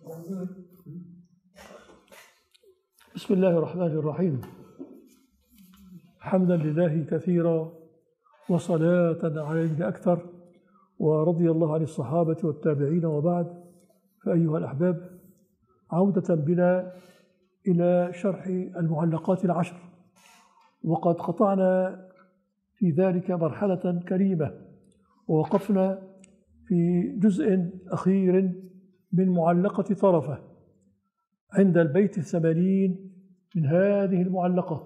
بسم الله الرحمن الرحيم. حمدا لله كثيرا وصلاة على النبي أكثر، ورضي الله عن الصحابة والتابعين، وبعد. فأيها الأحباب، عودة بنا إلى شرح المعلقات العشر، وقد قطعنا في ذلك مرحلة كريمة، ووقفنا في جزء أخير من معلقة طرفة عند البيت 80 من هذه المعلقة.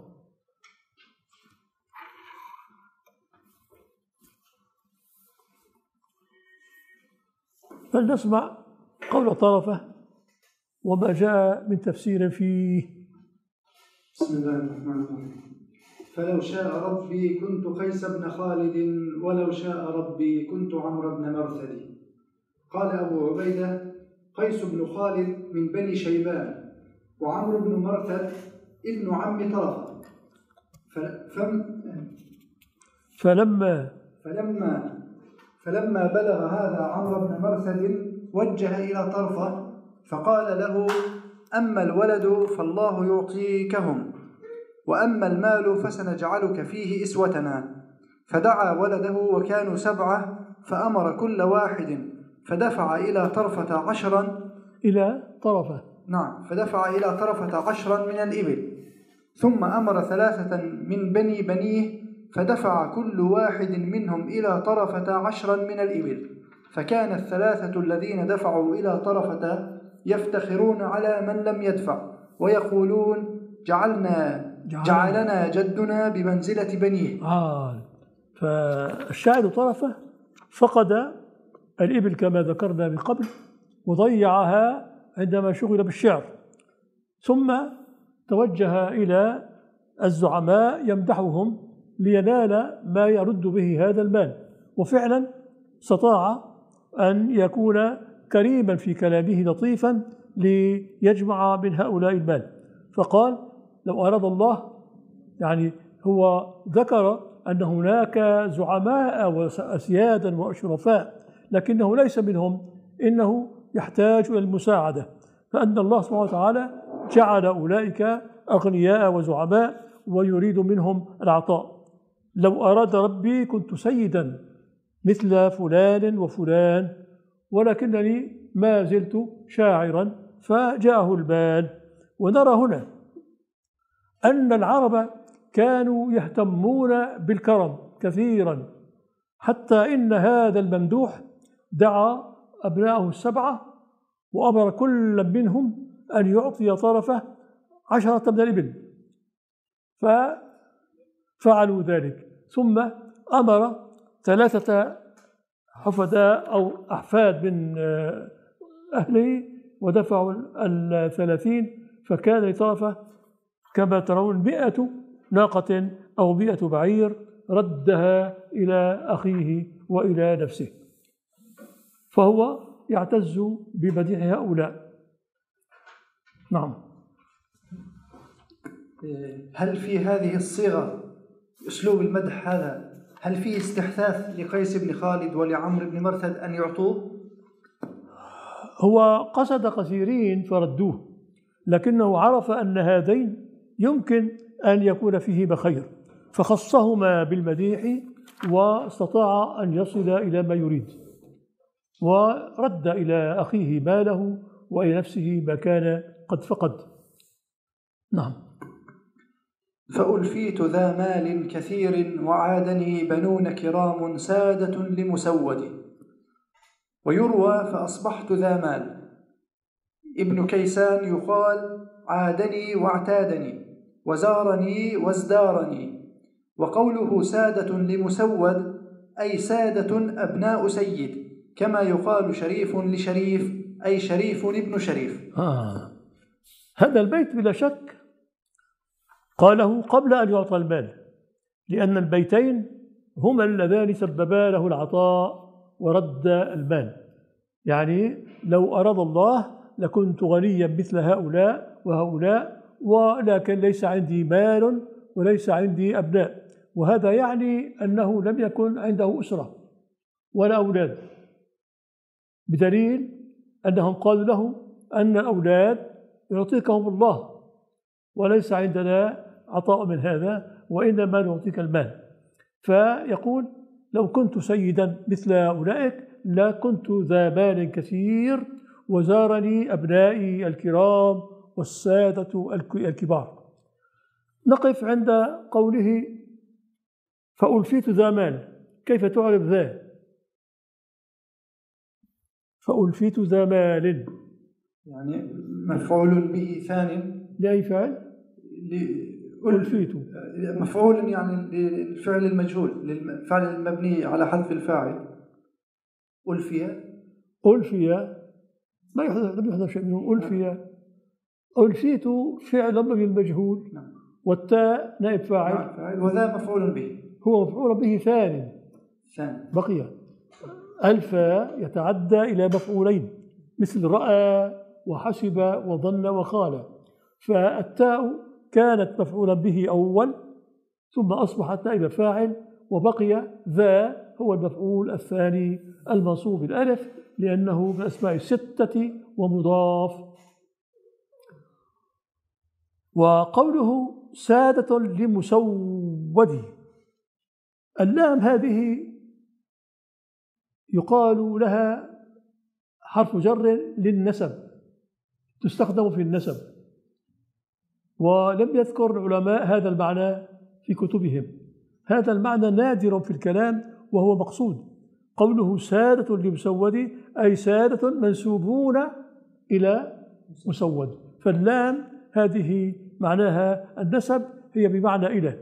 فلنسمع قول طرفة وما جاء من تفسير فيه. بسم الله الرحمن الرحيم. فلو شاء ربي كنت قيس بن خالد، ولو شاء ربي كنت عمرو بن مرثد. قال أبو عبيدة: قيس بن خالد من بني شيبان، وعمرو بن مرثد ابن عم طرفة. فلما بلغ هذا عمرو بن مرثد وجه إلى طرفة فقال له: أما الولد فالله يعطيكهم، وأما المال فسنجعلك فيه إسوتنا. فدعا ولده وكانوا 7، فأمر كل واحد فدفع إلى طرفة 10 فدفع إلى طرفة 10 من الإبل، ثم أمر 3 من بنيه فدفع كل واحد منهم إلى طرفة 10 من الإبل. فكان 3 الذين دفعوا إلى طرفة يفتخرون على من لم يدفع، ويقولون: جعلنا جدنا بمنزلة بنيه. فالشاعر طرفة فقد الإبل كما ذكرنا من قبل، وضيعها عندما شغل بالشعر، ثم توجه إلى الزعماء يمدحهم لينال ما يرد به هذا المال، وفعلا استطاع أن يكون كريما في كلامه لطيفا ليجمع من هؤلاء المال. فقال: لو أراد الله، يعني هو ذكر أن هناك زعماء وأسيادا وأشرفاء، لكنه ليس منهم، إنه يحتاج إلى المساعدة، فأن الله سبحانه وتعالى جعل أولئك أغنياء وزعماء ويريد منهم العطاء. لو أراد ربي كنت سيدا مثل فلان وفلان، ولكنني ما زلت شاعرا فجاءه المال. ونرى هنا أن العرب كانوا يهتمون بالكرم كثيرا، حتى إن هذا الممدوح دعا أبنائه 7 وأمر كل منهم أن يعطي طرفه 10 من الإبل، ففعلوا ذلك. ثم أمر 3 حفداء أو أحفاد من أهله ودفعوا 30، فكان لطرفة كما ترون 100 ناقة أو 100 بعير ردها إلى أخيه وإلى نفسه، فهو يعتز بمديح هؤلاء. نعم. هل في هذه الصيغة أسلوب المدح هذا، هل فيه استحثاث لقيس بن خالد ولعمرو بن مرثد أن يعطوه؟ هو قصد كثيرين فردوه، لكنه عرف أن هذين يمكن أن يكون فيهما خير، فخصهما بالمديح واستطاع أن يصل إلى ما يريد، ورد إلى أخيه ماله وإلى نفسه ما كان قد فقد. نعم. فألفيت ذا مال كثير، وعادني بنون كرام سادة لمسود. ويروى: فأصبحت ذا مال. ابن كيسان يقال: عادني واعتادني، وزارني وازدارني. وقوله سادة لمسود أي سادة أبناء سيد، كما يقال شريف لشريف أي شريف ابن شريف. هذا البيت بلا شك قاله قبل أن يعطى المال، لأن البيتين هما اللذان سببا له العطاء ورد المال. يعني لو أراد الله لكنت غنيا مثل هؤلاء وهؤلاء، ولكن ليس عندي مال وليس عندي أبناء، وهذا يعني أنه لم يكن عنده أسرة ولا أولاد، بدليل أنهم قالوا له: أن الأولاد يعطيكهم الله وليس عندنا عطاء من هذا، وإنما نعطيك المال. فيقول لو كنت سيدا مثل أولئك لكنت ذا مال كثير وزارني أبنائي الكرام والسادة الكبار. نقف عند قوله فألفيت ذا مال. كيف تعرف ذا؟ فألفيت ذا مال يعني مفعول به ثاني لأي فعل؟ ألفيت مفعول يعني للفعل المجهول، للفعل المبني على حذف الفاعل. ألفي ما يحدث شيء منه. ألفيت فعل مبني المجهول، والتاء نائب فاعل، وذا مفعول به، هو مفعول به ثاني. بقي الفا يتعدى إلى مفعولين مثل رأى وحسب وظن وخال، فالتاء كانت مفعولا به أول ثم أصبحت نائب فاعل، وبقي ذا هو المفعول الثاني المنصوب بالألف لأنه من أسماء الستة ومضاف. وقوله سادة لمسود، اللام هذه يقال لها حرف جر للنسب، تستخدم في النسب، ولم يذكر العلماء هذا المعنى في كتبهم. هذا المعنى نادر في الكلام وهو مقصود. قوله سادة لمسود أي سادة منسوبون إلى مسود، فاللام هذه معناها النسب، هي بمعنى إلى.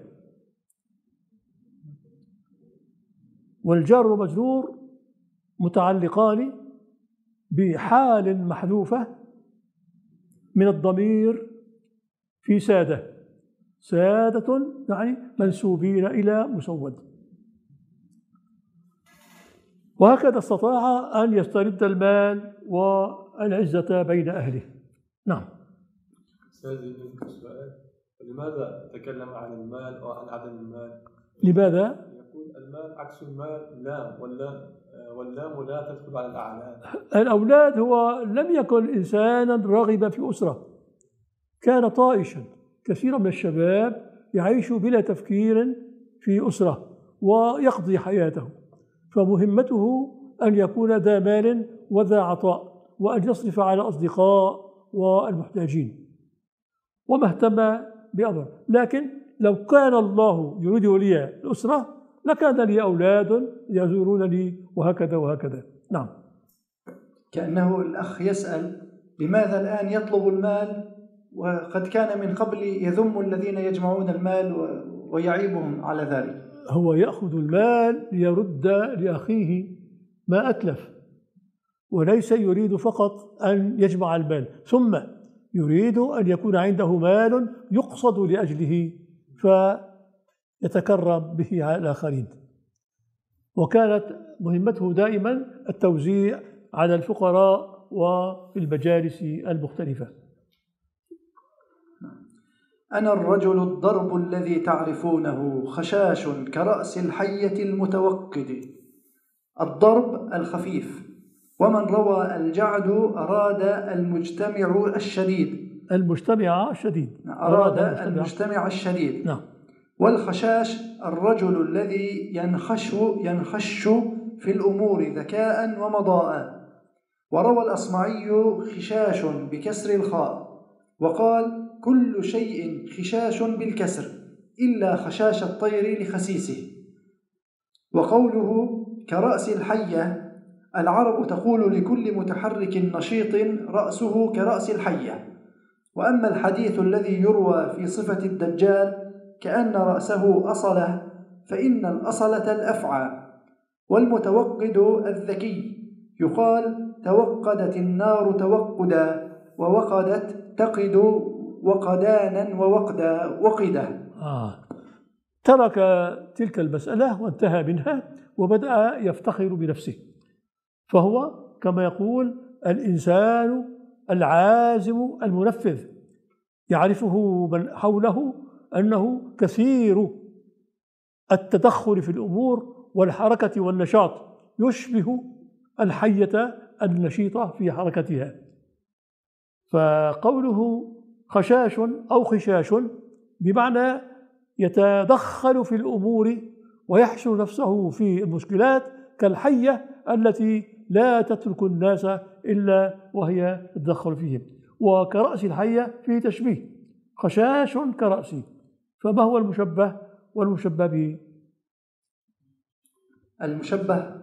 والجار والمجرور متعلقان بحال محذوفة من الضمير في سادة. سادة يعني منسوبين إلى مسود. وهكذا استطاع أن يسترد المال والعزة بين أهله. نعم. لماذا تكلم عن المال وعن عدم المال؟ لماذا؟ يقول المال عكس المال لام، واللام لا تدخل على الأعلام. الأولاد هو لم يكن إنسانا راغبا في أسرة، كان طائشا. كثير من الشباب يعيش بلا تفكير في أسرة ويقضي حياته، فمهمته أن يكون ذا مال وذا عطاء، وأن يصرف على الأصدقاء والمحتاجين، وما اهتم بأمر. لكن لو كان الله يريد لي الأسرة لكان لي أولاد يزورونني وهكذا وهكذا. نعم. كأنه الأخ يسأل لماذا الآن يطلب المال وقد كان من قبل يذم الذين يجمعون المال ويعيبهم على ذلك. هو يأخذ المال ليرد لأخيه ما أتلف، وليس يريد فقط أن يجمع المال، ثم يريد أن يكون عنده مال يقصد لأجله فيتكرم به على الآخرين. وكانت مهمته دائما التوزيع على الفقراء وفي المجالس المختلفة. أنا الرجل الضرب الذي تعرفونه خشاش كرأس الحية المتوقد. الضرب الخفيف، ومن روى الجعد أراد المجتمع الشديد. أراد المجتمع الشديد. نعم. والخشاش الرجل الذي ينخش في الأمور ذكاء ومضاء. وروى الأصمعي خشاش بكسر الخاء، وقال كل شيء خشاش بالكسر إلا خشاش الطير لخسيسه. وقوله كرأس الحية، العرب تقول لكل متحرك نشيط رأسه كرأس الحية. وأما الحديث الذي يروى في صفة الدجال كأن رأسه أصلة، فإن الأصلة الأفعى. والمتوقد الذكي، يقال توقدت النار توقدا، ووقدت تقد وقدانا وقدا. ترك تلك المسألة وانتهى منها وبدأ يفتخر بنفسه. فهو كما يقول الإنسان العازم المنفذ، يعرفه من حوله أنه كثير التدخل في الأمور والحركة والنشاط، يشبه الحية النشيطة في حركتها. فقوله خشاش أو خشاش بمعنى يتدخل في الأمور ويحشر نفسه في المشكلات كالحية التي لا تترك الناس إلا وهي تتدخل فيهم. وكرأس الحية فيه تشبيه، خشاش كرأسي. فما هو المشبه والمشبه به؟ المشبه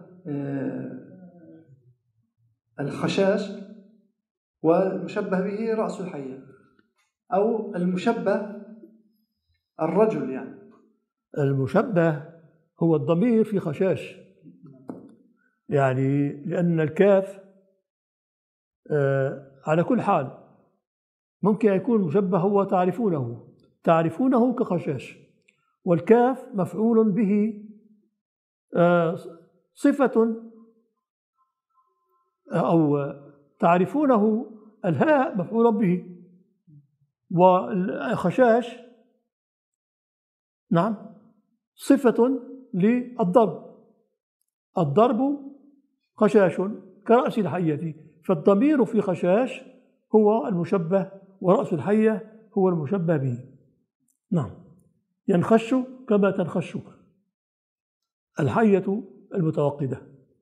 الخشاش، والمشبه به رأس الحية، أو المشبه الرجل يعني. المشبه هو الضمير في خشاش، يعني لأن الكاف على كل حال ممكن يكون المشبه هو تعرفونه كخشاش، والكاف مفعول به صفة، أو تعرفونه الهاء مفعول به، والخشاش نعم صفة للضرب. الضرب خشاش كرأس الحية، فالضمير في خشاش هو المشبه، ورأس الحية هو المشبه به. نعم، ينخش كما تنخش الحية المتوقدة.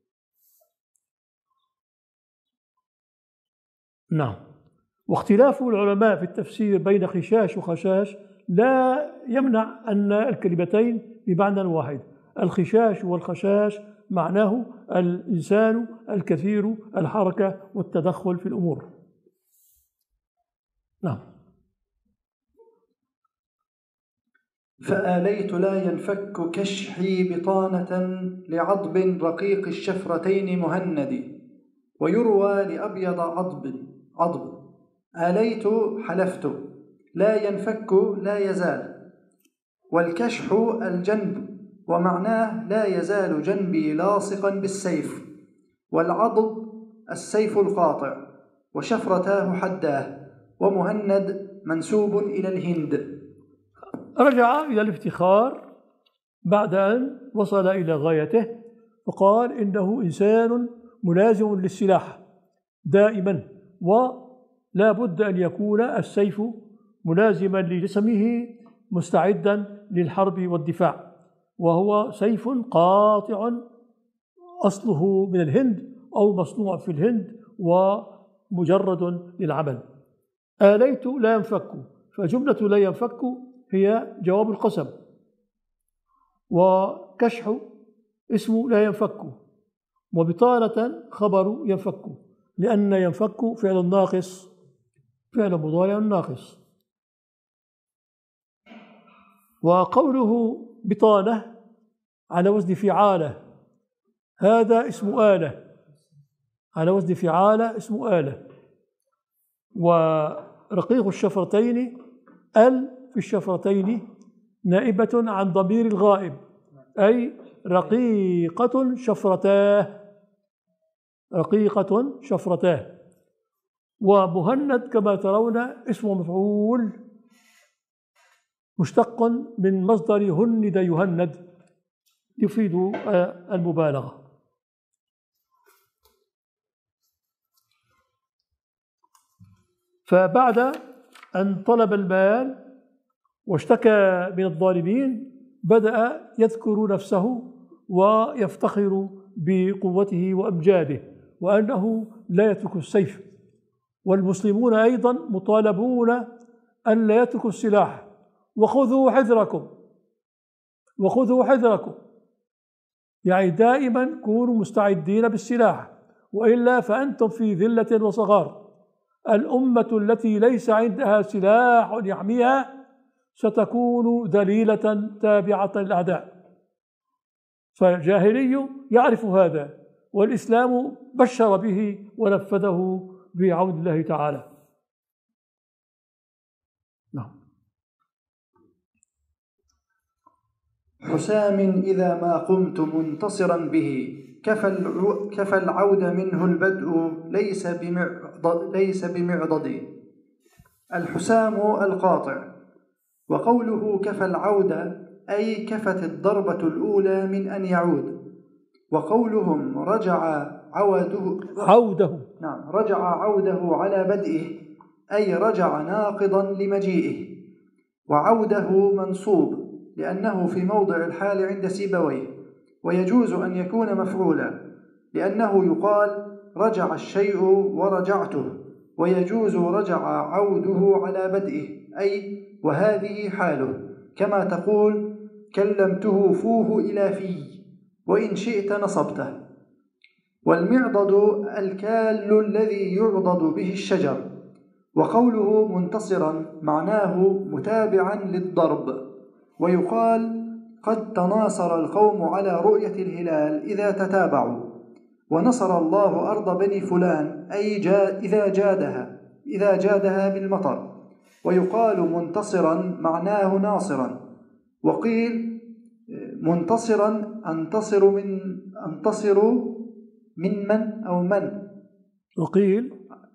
نعم. واختلاف العلماء في التفسير بين خشاش وخشاش لا يمنع أن الكلمتين بمعنى واحد. الخشاش والخشاش معناه الإنسان الكثير الحركة والتدخل في الأمور. نعم. فآليت لا ينفك كشحي بطانة لعضب رقيق الشفرتين مهند، ويروى لأبيض عضب. آليت حلفت، لا ينفك لا يزال، والكشح الجنب، ومعناه لا يزال جنبي لاصقا بالسيف، والعضب السيف القاطع، وشفرتاه حداه، ومهند منسوب إلى الهند. رجع إلى الافتخار بعد أن وصل إلى غايته، فقال إنه إنسان ملازم للسلاح دائما، ولا بد أن يكون السيف ملازما لجسمه مستعدا للحرب والدفاع، وهو سيف قاطع أصله من الهند أو مصنوع في الهند ومجرد للعمل. آليت لا ينفك، فجملة لا ينفك هي جواب القسم، وكشح اسم لا ينفك، وبطانة خبر ينفك، لأن ينفك فعل ناقص، فعل مضارع ناقص. وقوله بطانة على وزن فعالة، هذا اسم آلة، على وزن فعالة اسم آلة. ورقيق الشفرتين في الشفرتين نائبة عن ضمير الغائب، أي رقيقة شفرتاه، رقيقة شفرتاه. ومهند كما ترون اسم مفعول مشتق من مصدر هند يهند، يفيد المبالغة. فبعد أن طلب المال واشتكى من الظالمين بدأ يذكر نفسه ويفتخر بقوته وأمجاده وأنه لا يترك السيف. والمسلمون أيضا مطالبون أن لا يتركوا السلاح، وخذوا حذركم، وخذوا حذركم، يعني دائما كونوا مستعدين بالسلاح، وإلا فأنتم في ذلة وصغار. الأمة التي ليس عندها سلاح يحميها ستكون ذليلة تابعة للأعداء. فالجاهلي يعرف هذا، والإسلام بشر به ونفذه بعون الله تعالى. نعم. حسام إذا ما قمت منتصرا به، كفى العود منه البدء ليس بمعضد. الحسام القاطع. وقوله كفى العود أي كفت الضربة الأولى من أن يعود. وقولهم رجع عوده على بدئه أي رجع ناقضا لمجيئه. وعوده منصوب لأنه في موضع الحال عند سيبويه، ويجوز أن يكون مفعولا لأنه يقال رجع الشيء ورجعته، ويجوز رجع عوده على بدئه، أي وهذه حاله، كما تقول كلمته فوه إلى في، وإن شئت نصبته. والمعضد الكال الذي يعضد به الشجر. وقوله منتصرا معناه متابعا للضرب. ويقال قد تناصر القوم على رؤية الهلال إذا تتابعوا. ونصر الله أرض بني فلان أي إذا جادها بالمطر. ويقال منتصرا معناه ناصرا. وقيل منتصرا أنتصر من أو من. وقيل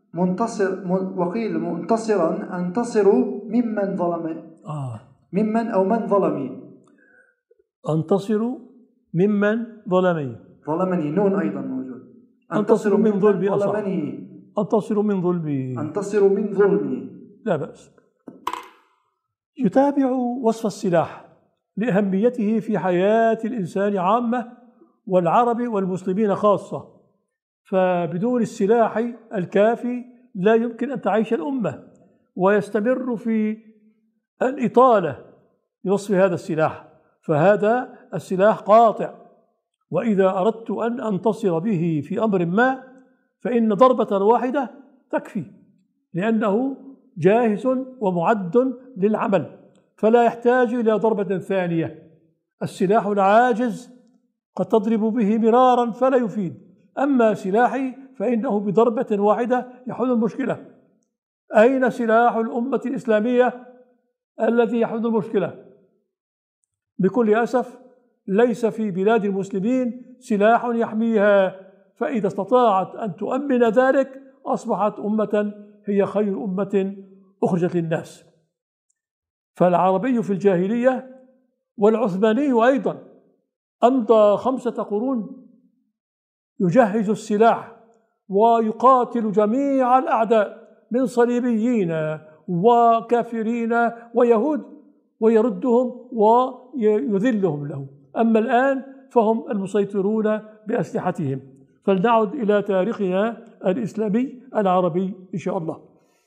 منتصرا أنتصر ممن ظلم. ممن أو من ظلمي. أنتصر ممن ظلمني نون أيضا موجود. أنتصر من ظلمي ظلمني. أنتصر من ظلمي لا بأس. يتابع وصف السلاح لأهميته في حياة الإنسان عامة والعرب والمسلمين خاصة، فبدون السلاح الكافي لا يمكن أن تعيش الأمة، ويستمر في الإطالة لوصف هذا السلاح. فهذا السلاح قاطع، وإذا أردت أن أنتصر به في أمر ما فإن ضربة واحدة تكفي، لأنه جاهز ومعد للعمل، فلا يحتاج إلى ضربة ثانية. السلاح العاجز قد تضرب به مرارا فلا يفيد، أما سلاحي فإنه بضربة واحدة يحل المشكلة. أين سلاح الأمة الإسلامية الذي يحل المشكلة؟ بكل أسف ليس في بلاد المسلمين سلاح يحميها، فإذا استطاعت أن تؤمن ذلك أصبحت أمة هي خير أمة أخرجت للناس. فالعربي في الجاهلية والعثماني أيضا أمضى 5 قرون يجهز السلاح ويقاتل جميع الأعداء من صليبيين وكافرين ويهود، ويردهم ويذلهم له. أما الآن فهم المسيطرون بأسلحتهم. فلنعد إلى تاريخنا الإسلامي العربي إن شاء الله.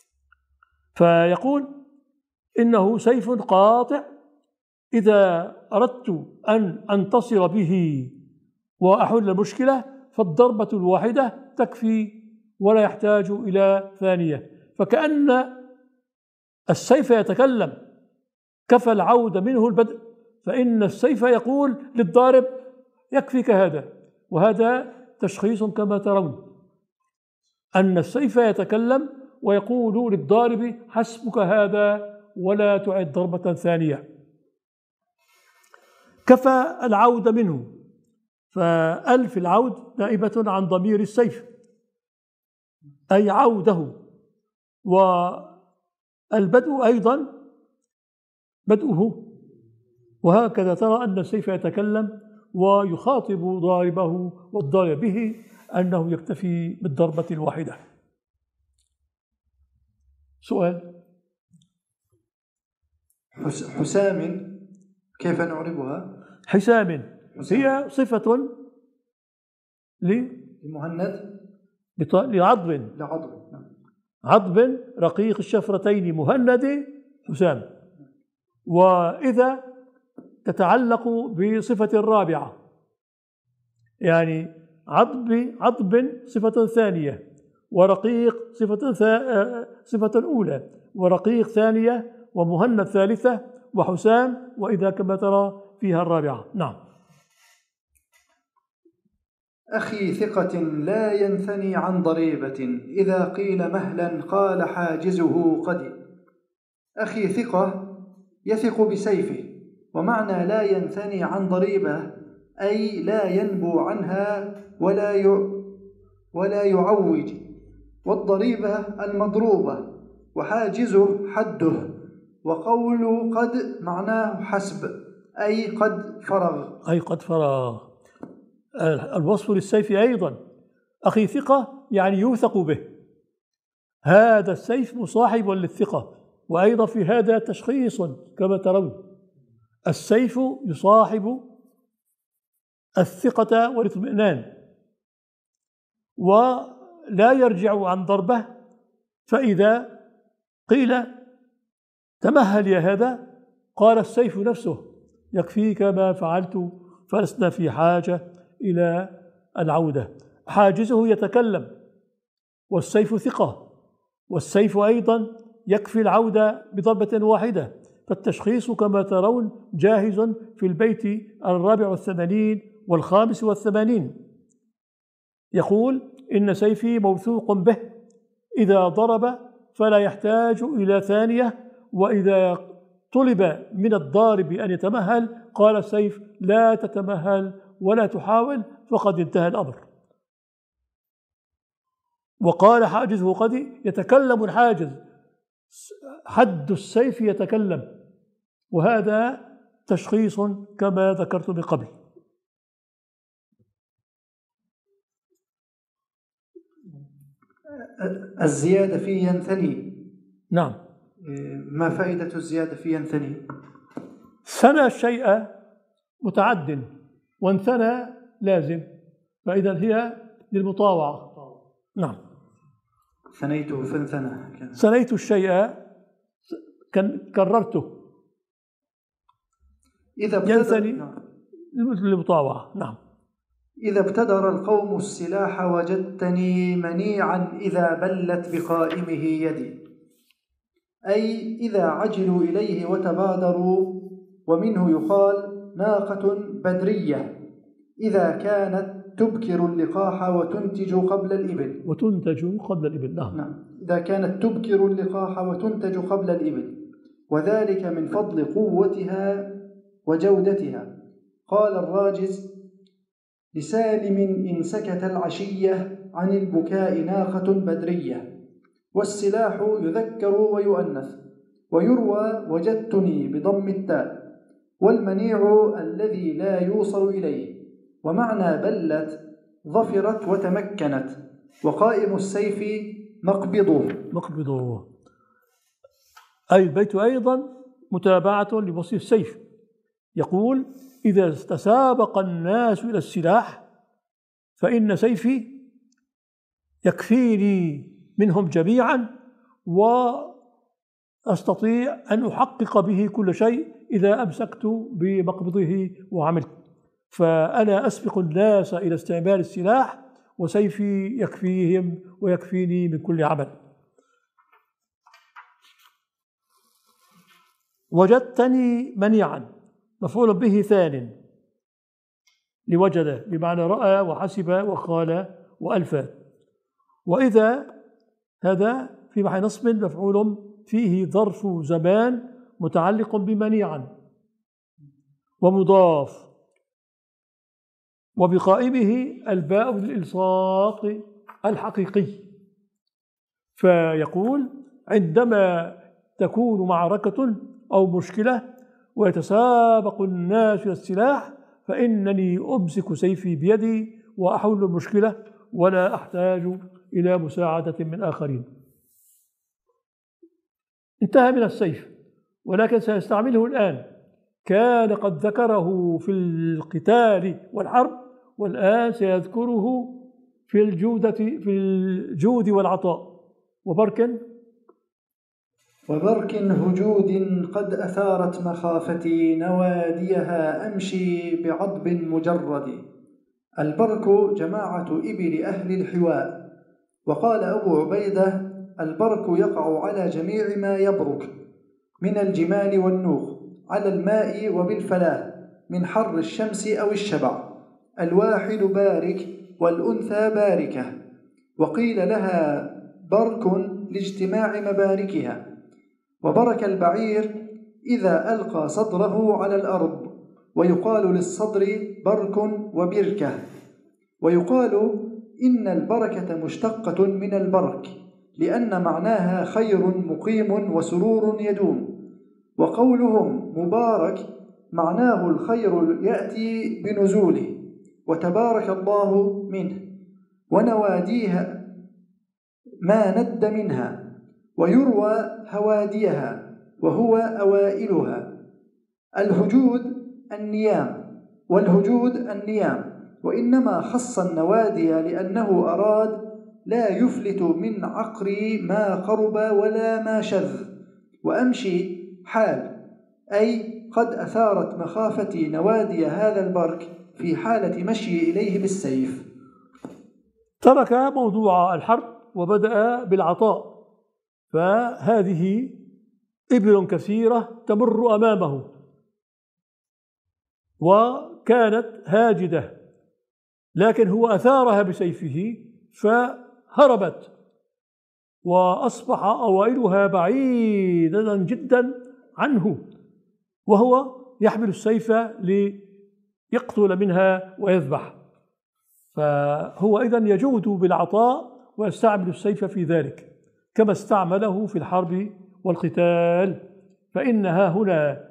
فيقول إنه سيف قاطع إذا أردت أن أنتصر به وأحل المشكلة فالضربة الواحدة تكفي ولا يحتاج إلى ثانية. فكأن السيف يتكلم، كفى العود منه البدء، فإن السيف يقول للضارب يكفيك هذا. وهذا تشخيص كما ترون أن السيف يتكلم ويقول للضارب حسبك هذا ولا تعد ضربة ثانية. كفى العود منه، فألف العود نائبة عن ضمير السيف أي عوده، والبدء أيضا بدءه. وهكذا ترى أن السيف يتكلم ويخاطب ضاربه والضارب به أنه يكتفي بالضربة الواحدة. سؤال؟ حسام كيف نعربها؟ حسام هي صفة لمهند لعضب عضب رقيق الشفرتين مهند حسام. وإذا تتعلق بصفة الرابعة، يعني عضب صفة ثانية، ورقيق صفة أولى، ورقيق ثانية، ومهند ثالثة، وحسام وإذا كما ترى فيها الرابعة. نعم. أخي ثقة لا ينثني عن ضريبة، إذا قيل مهلا قال حاجزه قد. أخي ثقة يثق بسيفه، ومعنى لا ينثني عن ضريبة أي لا ينبو عنها ولا يعوج. والضريبة المضروبة، وحاجزه حده. وقول قد معناه حسب أي قد فرغ. الوصف للسيف أيضا أخي ثقة يعني يوثق به، هذا السيف مصاحب للثقة. وأيضا في هذا تشخيص كما ترون، السيف يصاحب الثقة والاطمئنان ولا يرجع عن ضربة. فإذا قيل تمهل يا هذا، قال السيف نفسه يكفيك ما فعلت، فلسنا في حاجة إلى العودة. حاجزه يتكلم، والسيف ثقة، والسيف أيضا يكفي العودة بضربة واحدة. فالتشخيص كما ترون جاهز في البيت 84 و85. يقول: إن سيفي موثوق به، إذا ضرب فلا يحتاج إلى ثانية، وإذا طلب من الضارب أن يتمهل قال السيف: لا تتمهل ولا تحاول، فقد انتهى الأمر. وقال حاجزه قد يتكلم الحاجز، حد السيف يتكلم، وهذا تشخيص كما ذكرت من قبل. الزيادة فيه ينثني. نعم. ما فائدة الزيادة فيه ينثني؟ ثنى الشيء متعد، وانثنى لازم، فإذا هي للمطاوعة. نعم. ثنيته فانثنى. ثنيت الشيء كررته. إذا ينثني للمطاوعة. نعم. إذا ابتدر القوم السلاح وجدتني منيعا إذا بلت بقائمه يدي، أي إذا عجلوا إليه وتبادروا. ومنه يقال: ناقة بدرية إذا كانت تبكر اللقاح وتنتج قبل الإبل. نعم. إذا كانت تبكر اللقاح وتنتج قبل الإبل، وذلك من فضل قوتها وجودتها. قال الراجز: لسالم إن سكت العشية عن البكاء ناقة بدرية. والسلاح يذكر ويؤنث، ويروى وجدتني بضم التاء، والمنيع الذي لا يوصل إليه. ومعنى بلت ظفرت وتمكنت. وقائم السيف مقبضه. أي البيت أيضا متابعة لوصف السيف. يقول: إذا تسابق الناس إلى السلاح فإن سيفي يكفيني منهم جميعا، وأستطيع أن أحقق به كل شيء إذا أمسكت بمقبضه وعملت. فأنا أسبق الناس إلى استعمال السلاح، وسيفي يكفيهم ويكفيني من كل عمل. وجدتني منيعا مفعول به ثان لوجد، بمعنى رأى وحسب وقال وألفى. وإذا هذا في محل نصب مفعول فيه ظرف زمان متعلق بمنيعا ومضاف، وبقائمه الباء للإلصاق الحقيقي. فيقول: عندما تكون معركة أو مشكلة ويتسابق الناس إلى السلاح فإنني أمسك سيفي بيدي وأحل المشكلة ولا أحتاج إلى مساعدة من آخرين. انتهى من السيف، ولكن سيستعمله الآن. كان قد ذكره في القتال والحرب، والآن سيذكره في الجود والعطاء. وبرك هجود قد أثارت مخافتي نواديها أمشي بعضب مجرد. البرك جماعة إبل أهل الحواء. وقال أبو عبيدة: البرك يقع على جميع ما يبرك من الجمال والنوق، على الماء وبالفلاة من حر الشمس أو الشبع. الواحد بارك والأنثى باركة. وقيل لها برك لاجتماع مباركها. وبرك البعير إذا ألقى صدره على الأرض. ويقال للصدر برك وبركة. ويقال إن البركة مشتقة من البرك، لأن معناها خير مقيم وسرور يدوم. وقولهم مبارك معناه الخير يأتي بنزوله وتبارك الله منه. ونواديها ما ند منها، ويروى هواديها وهو أوائلها. الهجود النيام، والهجود النيام، وإنما خص النوادي لأنه أراد لا يفلت من عقري ما قرب ولا ما شذ. وأمشي حال، أي قد أثارت مخافتي نوادي هذا البرك في حالة مشي إليه بالسيف. ترك موضوع الحرب وبدأ بالعطاء. فهذه إبل كثيرة تمر أمامه، وكانت هاجدة، لكن هو أثارها بسيفه فهربت، وأصبح أوائلها بعيدا جدا عنه، وهو يحمل السيف ليقتل منها ويذبح. فهو إذن يجود بالعطاء ويستعمل السيف في ذلك كما استعمله في الحرب والقتال. فإنها هنا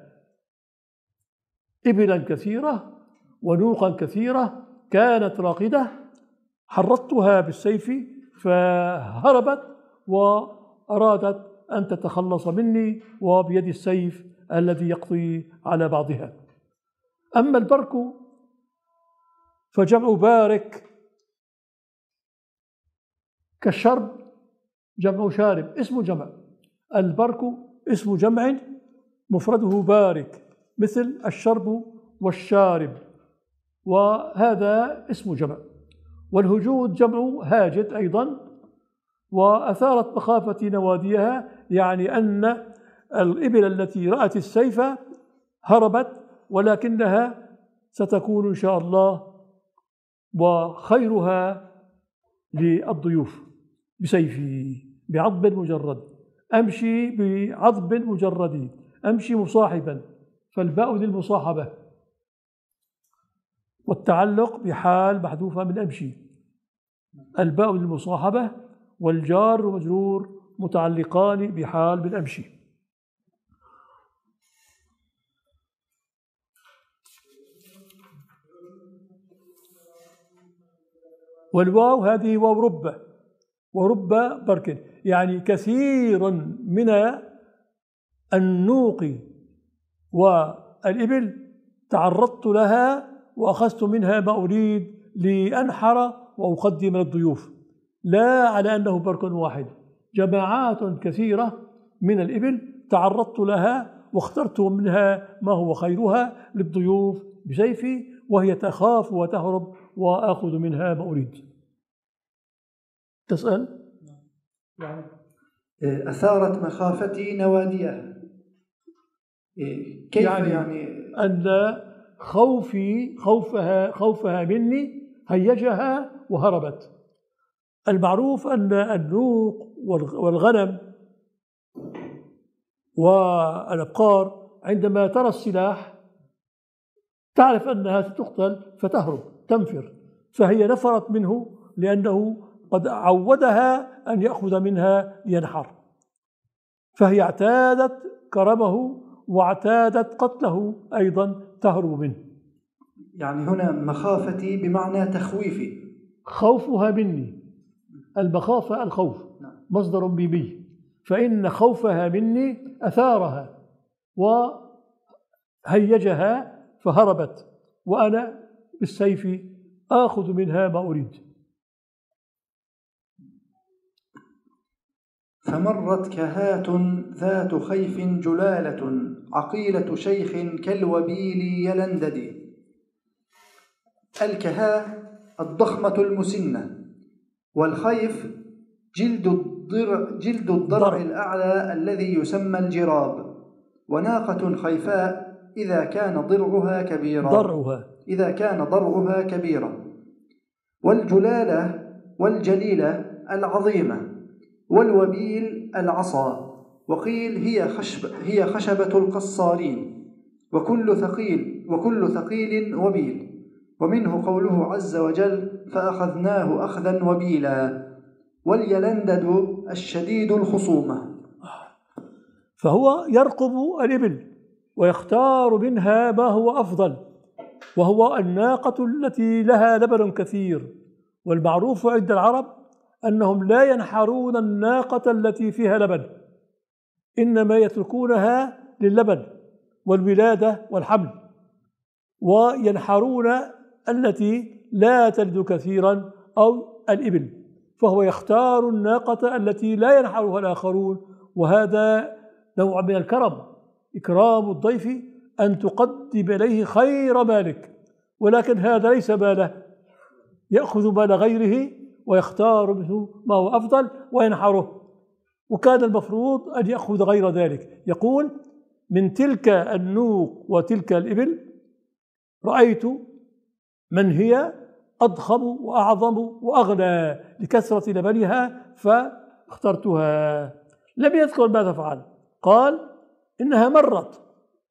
إبلا كثيرة ونوقا كثيرة كانت راقدة، حرضتها بالسيف فهربت وأرادت أن تتخلص مني وبيد السيف الذي يقضي على بعضها. أما البرك فجمع بارك، كالشرب جمع شارب، اسم جمع. البرك اسم جمع مفرده بارك، مثل الشرب والشارب، وهذا اسم جمع. والهجود جمع هاجد أيضا. وأثارت مخافة نواديها، يعني أن الإبل التي رأت السيف هربت، ولكنها ستكون إن شاء الله وخيرها للضيوف بسيفي بعضب مجرد. أمشي بعضب مجرد، أمشي مصاحبا، فالباء للمصاحبة، والتعلق بحال محذوفة من أمشي. الباء للمصاحبة، والجار والمجرور متعلقان بحال من أمشي. والواو هذه واو رب، ورب برك، يعني كثير من النوق والإبل تعرضت لها وأخذت منها ما أريد لأنحر وأقدم للضيوف، لا على أنه برك واحد، جماعات كثيرة من الإبل تعرضت لها واخترت منها ما هو خيرها للضيوف بسيفي، وهي تخاف وتهرب وآخذ منها ما أريد. تسأل؟ يعني أثارت مخافتي نواديها، كيف يعني أن خوفها مني هيجها وهربت. المعروف أن النوق والغنم والأبقار عندما ترى السلاح تعرف أنها ستقتل فتهرب تنفر، فهي نفرت منه لأنه قد عودها أن يأخذ منها لينحر، فهي اعتادت كرمه واعتادت قتله أيضا تهرب منه. يعني هنا مخافتي بمعنى تخويفي، خوفها مني، المخافة الخوف مصدر ميمي، فإن خوفها مني أثارها وهيجها فهربت، وأنا بالسيف آخذ منها ما أريد. فمرت كهات ذات خيف جلالة عقيلة شيخ كالوبيل يلندد. الكها الضخمة المسنة، والخيف جلد الضرع الأعلى الذي يسمى الجراب. وناقة خيفاء إذا كان ضرعها كبيرا. والجلالة والجليلة العظيمة، والوبيل العصا. وقيل هي خشبة القصارين، وكل ثقيل وبيل. ومنه قوله عز وجل فأخذناه أخذا وبيلا. واليلندد الشديد الخصومة. فهو يرقب الإبل ويختار منها ما هو أفضل، وهو الناقة التي لها لبن كثير. والمعروف عند العرب أنهم لا ينحرون الناقة التي فيها لبن، إنما يتركونها للبن والولادة والحمل، وينحرون التي لا تلد كثيرا أو الإبل، فهو يختار الناقة التي لا ينحرها الآخرون. وهذا نوع من الكرم، إكرام الضيف أن تقدم إليه خير مالك، ولكن هذا ليس ماله، يأخذ مال غيره ويختار منه ما هو أفضل وينحره، وكان المفروض أن يأخذ غير ذلك. يقول: من تلك النوق وتلك الإبل رأيت من هي أضخم وأعظم وأغنى لكثرة لبنها فاخترتها. لم يذكر ماذا فعل، قال إنها مرت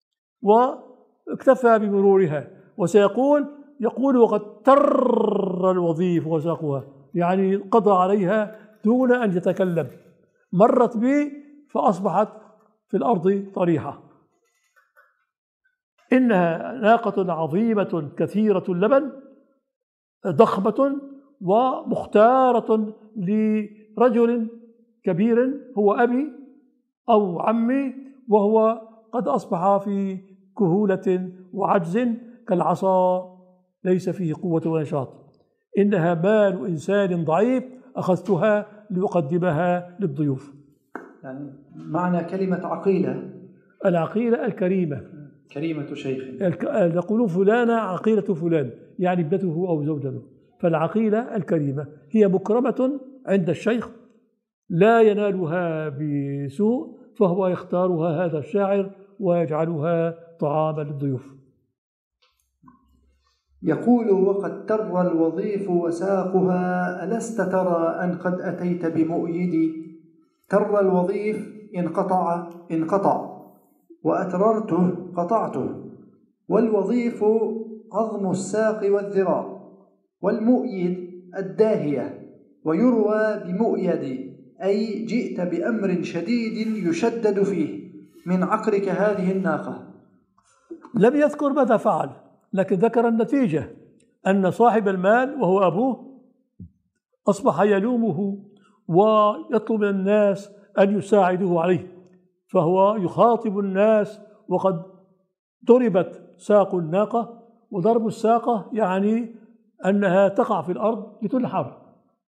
واكتفى بمرورها، يقول وقد تر الوظيف وساقها، يعني قضى عليها دون أن يتكلم، مرت به فأصبحت في الأرض طريحة. إنها ناقة عظيمة كثيرة اللبن ضخمة ومختارة لرجل كبير هو أبي أو عمي، وهو قد أصبح في كهولة وعجز كالعصا ليس فيه قوة ونشاط. إنها مال إنسان ضعيف أخذتها لأقدمها للضيوف. يعني معنى كلمة عقيلة، العقيلة الكريمة، كريمة شيخ، نقول فلانة عقيلة فلان، يعني ابنته أو زوجته. فالعقيلة الكريمة هي مكرمة عند الشيخ لا ينالها بسوء، فهو يختارها هذا الشاعر ويجعلها طعاما للضيوف. يقول: وقد تر الوظيف وساقها، ألست ترى أن قد أتيت بمؤيدي؟ تر الوظيف انقطع وأتررته قطعته، والوظيف عظم الساق والذراع، والمؤيد الداهية، ويروى بمؤيد أي جئت بأمر شديد يشدد فيه من عقرك هذه الناقة. لم يذكر ماذا فعل، لكن ذكر النتيجة، أن صاحب المال وهو أبوه أصبح يلومه ويطلب من الناس أن يساعدوه عليه، فهو يخاطب الناس وقد ضربت ساق الناقة، وضرب الساقة يعني أنها تقع في الأرض لتنحر،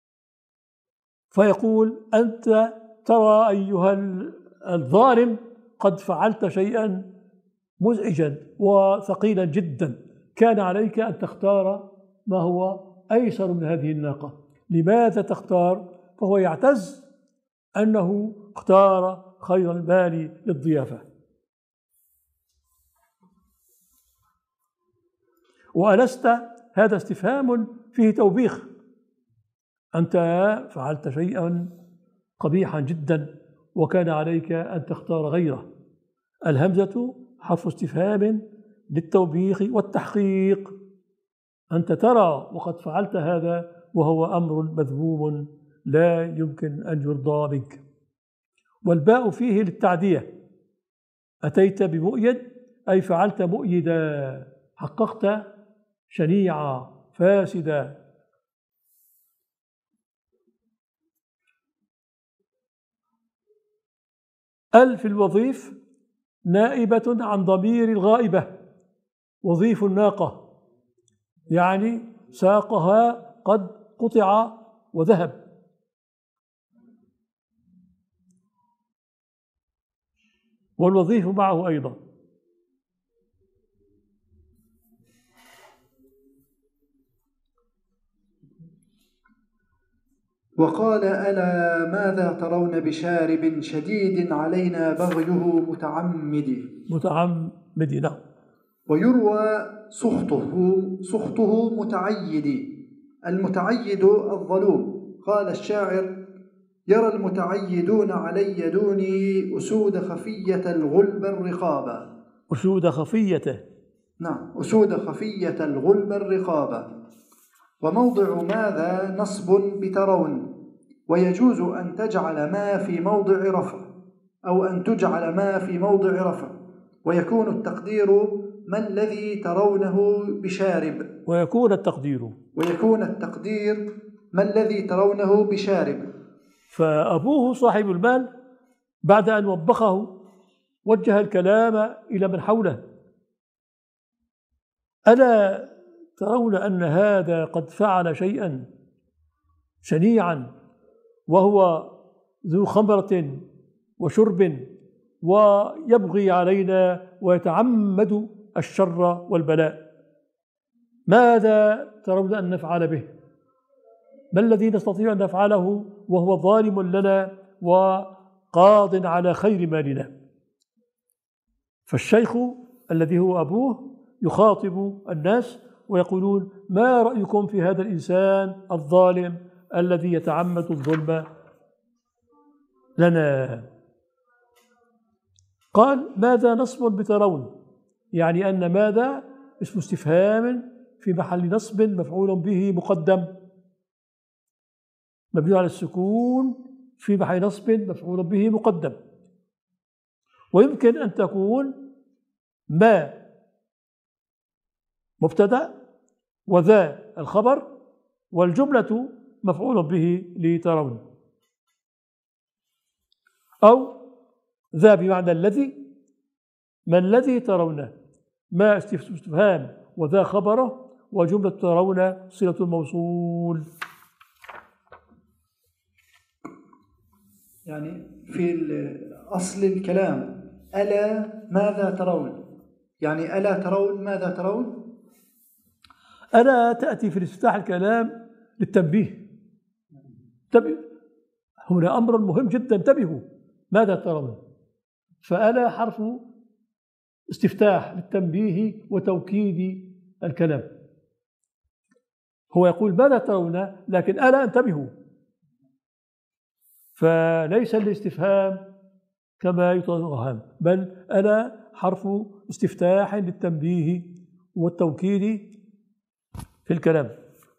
فيقول: أنت ترى أيها الظالم قد فعلت شيئا مزعجا وثقيلا جدا، كان عليك أن تختار ما هو أيسر من هذه الناقة. لماذا تختار؟ فهو يعتز أنه اختار خير المال للضيافة. وألست هذا استفهام فيه توبيخ، أنت فعلت شيئا قبيحا جدا وكان عليك أن تختار غيره. الهمزة حرف استفهام للتوبيخ والتحقيق، أنت ترى وقد فعلت هذا وهو أمر مذموم لا يمكن أن يرضى منك. والباء فيه للتعدية، أتيت بمؤيد أي فعلت مؤيدا، حققت شنيعا فاسدا. في الوظيف نائبة عن ضمير الغائبة، وظيف الناقة يعني ساقها قد قطع وذهب. والوظيف معه أيضا. وقال: ألا ماذا ترون بشارب شديد علينا بغيه متعمد نعم. ويروى سخطه متعيد، المتعيد الظلوم. قال الشاعر: يرى المتعيدون علي دوني أسود خفية الغلب الرقابة. أسود خفية، نعم، أسود خفية الغلب الرقابة. وموضع ماذا نصب بترون، ويجوز أن تجعل ما في موضع رفع أو أن تجعل ما في موضع رفع، ويكون التقدير ما الذي ترونه بشارب، ويكون التقدير ما الذي ترونه بشارب؟ فأبوه صاحب المال بعد أن وبخه وجه الكلام إلى من حوله: ألا ترون أن هذا قد فعل شيئا شنيعا وهو ذو خمرة وشرب ويبغي علينا ويتعمد الشر والبلاء؟ ماذا ترون أن نفعل به؟ ما الذي نستطيع أن نفعله وهو ظالم لنا وقاض على خير مالنا؟ فالشيخ الذي هو أبوه يخاطب الناس ويقولون: ما رأيكم في هذا الإنسان الظالم الذي يتعمد الظلم لنا؟ قال: ماذا نصب بترون؟ يعني أن ماذا اسم استفهام في محل نصب مفعول به مقدم مبني على السكون في محل نصب مفعول به مقدم، ويمكن أن تكون ما مبتدأ وذا الخبر والجملة مفعول به لترون، أو ذا بمعنى الذي، ما الذي ترونه، ما استفهام وذا خبره وجملة ترون صلة الموصول. يعني في أصل الكلام ألا ماذا ترون، يعني ألا ترون ماذا ترون؟ ألا تأتي في الافتتاح الكلام للتنبيه. هنا أمر مهم جدا، انتبهوا: ماذا ترون؟ فألا حرف استفتاح للتنبيه وتوكيد الكلام. هو يقول ماذا ترون، لكن ألا انتبهوا، فليس الاستفهام كما يتوهم، بل ألا حرف استفتاح للتنبيه والتوكيد في الكلام.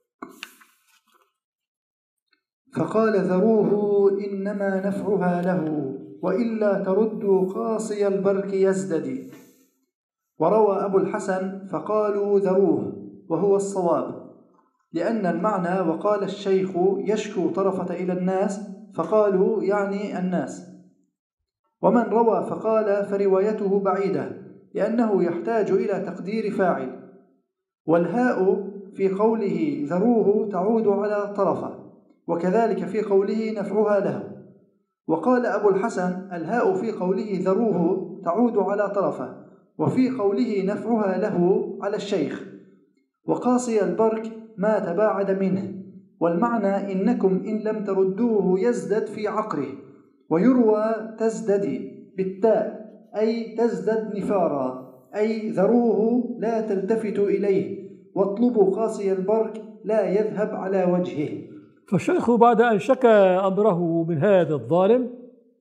فقال: ذروه إنما نفعها له وإلا تردوا قاصي البرك يزدد. وروى أبو الحسن: فقالوا ذروه، وهو الصواب، لأن المعنى وقال الشيخ يشكو طرفة إلى الناس، فقالوا يعني الناس. ومن روى فقال فروايته بعيدة، لأنه يحتاج إلى تقدير فاعل، والهاء في قوله ذروه تعود على طرفة، وكذلك في قوله نفعها له. وقال أبو الحسن: الهاء في قوله ذروه تعود على طرفة، وفي قوله نفعها له على الشيخ. وقاصي البرك ما تباعد منه، والمعنى إنكم إن لم تردوه يزدد في عقره. ويروى تزددي بالتاء أي تزدد نفارا، أي ذروه لا تلتفتوا إليه، واطلبوا قاصي البرك لا يذهب على وجهه. فالشيخ بعد أن شكى أمره من هذا الظالم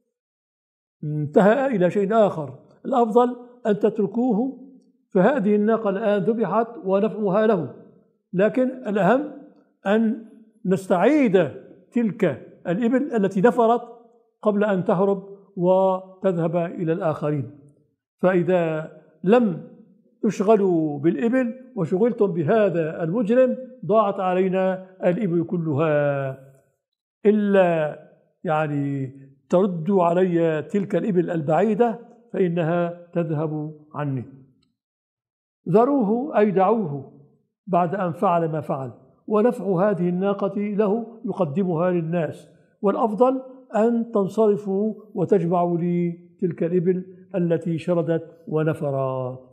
انتهى إلى شيء آخر: الأفضل أن تتركوه، فهذه الناقة الآن ذبحت ونفعها له، لكن الأهم أن نستعيد تلك الإبل التي نفرت قبل أن تهرب وتذهب إلى الآخرين. فإذا لم تشغلوا بالإبل وشغلتم بهذا المجرم ضاعت علينا الإبل كلها، إلا يعني تردوا علي تلك الإبل البعيدة فإنها تذهب عني. ذروه أي دعوه بعد أن فعل ما فعل، ونفع هذه الناقة له يقدمها للناس، والأفضل أن تنصرفوا وتجمعوا لي تلك الإبل التي شردت ونفرت.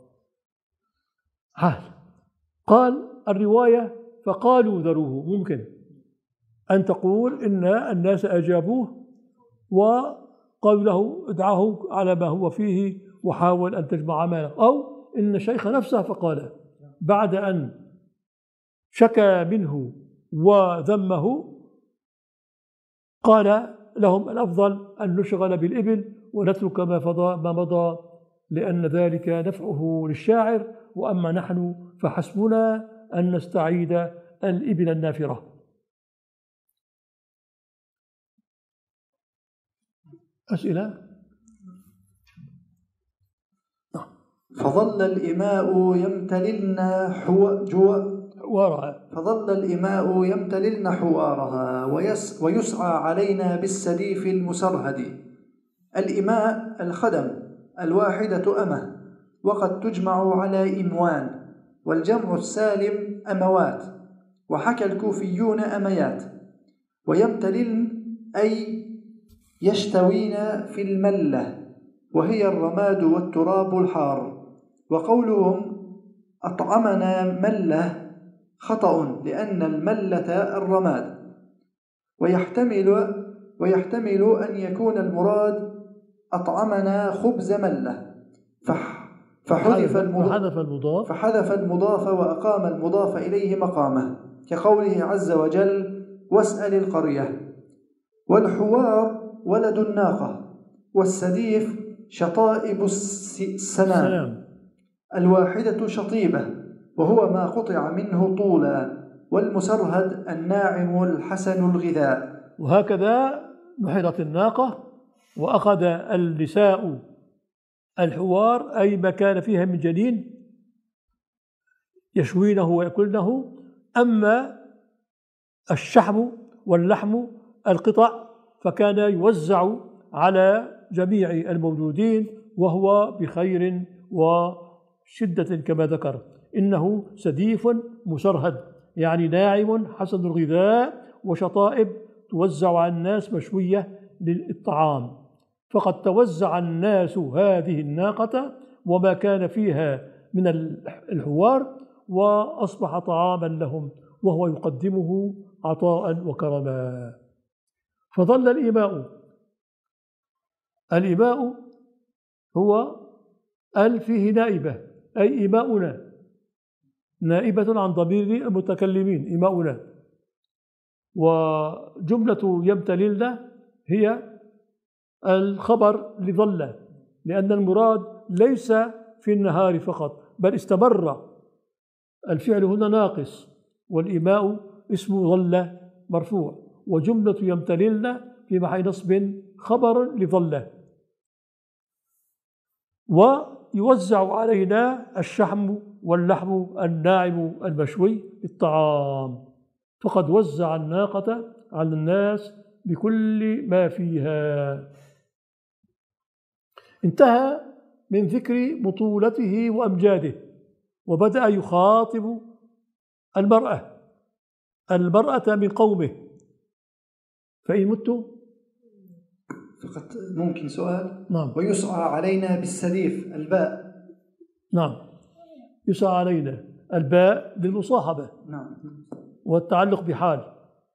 قال الرواية فقالوا ذروه، ممكن أن تقول إن الناس أجابوه وقالوا له ادعه على ما هو فيه وحاول أن تجمع ماله، أو إن الشيخ نفسه فقال بعد أن شكى منه وذمه قال لهم الأفضل أن نشغل بالإبل ونترك ما مضى، لأن ذلك نفعه للشاعر، وأما نحن فحسبنا أن نستعيد الإبل النافرة. أسئلة؟ فظل الإماء يمتللن حوارها. فظل الإماء يمتللن حوارها ويسعى علينا بالسديف المسرهد. الإماء الخدم، الواحدة أمة، وقد تجمع على إموان، والجمع السالم أموات، وحكى الكوفيون أميات. ويمتللن أي يشتوين في الملة، وهي الرماد والتراب الحار. وقولهم أطعمنا ملة خطأ، لأن الملة الرماد. ويحتمل أن يكون المراد أطعمنا خبز ملة، فحذف المضاف وأقام المضاف إليه مقامه، كقوله عز وجل واسأل القرية. والحوار ولد الناقة، والسديف شطائب السنام، الواحدة شطيبة، وهو ما قطع منه طولا، والمسرهد الناعم الحسن الغذاء. وهكذا نحرت الناقة وأخذ النساء الحوار أي ما كان فيها من جنين يشوينه ويأكلنه. أما الشحم واللحم القطع فكان يوزع على جميع المولودين، وهو بخير وشدة كما ذكر. إنه سديف مسرهد يعني ناعم حسن الغذاء، وشطائب توزع على الناس مشوية للطعام. فقد توزع الناس هذه الناقة وما كان فيها من الحوار، وأصبح طعاما لهم، وهو يقدمه عطاء وكرما. فظل الإماء هو فيه نائبة، أي إماؤنا، نائبة عن ضمير المتكلمين، إماؤنا. وجملة يمتللن هي الخبر لظل، لأن المراد ليس في النهار فقط، بل استمر. الفعل هنا ناقص، والإماء اسم ظل مرفوع، وجملة يمتللن في محل نصب خبر لظل. ويوزع علينا الشحم واللحم الناعم المشوي للطعام. فقد وزع الناقة على الناس بكل ما فيها. انتهى من ذكر بطولته وأمجاده، وبدأ يخاطب المرأة من قومه. فإن مت فقط ممكن سؤال؟ نعم. ويسعى علينا بالسديف الباء. نعم، يسعى علينا الباء للمصاحبة. نعم. والتعلق بحال.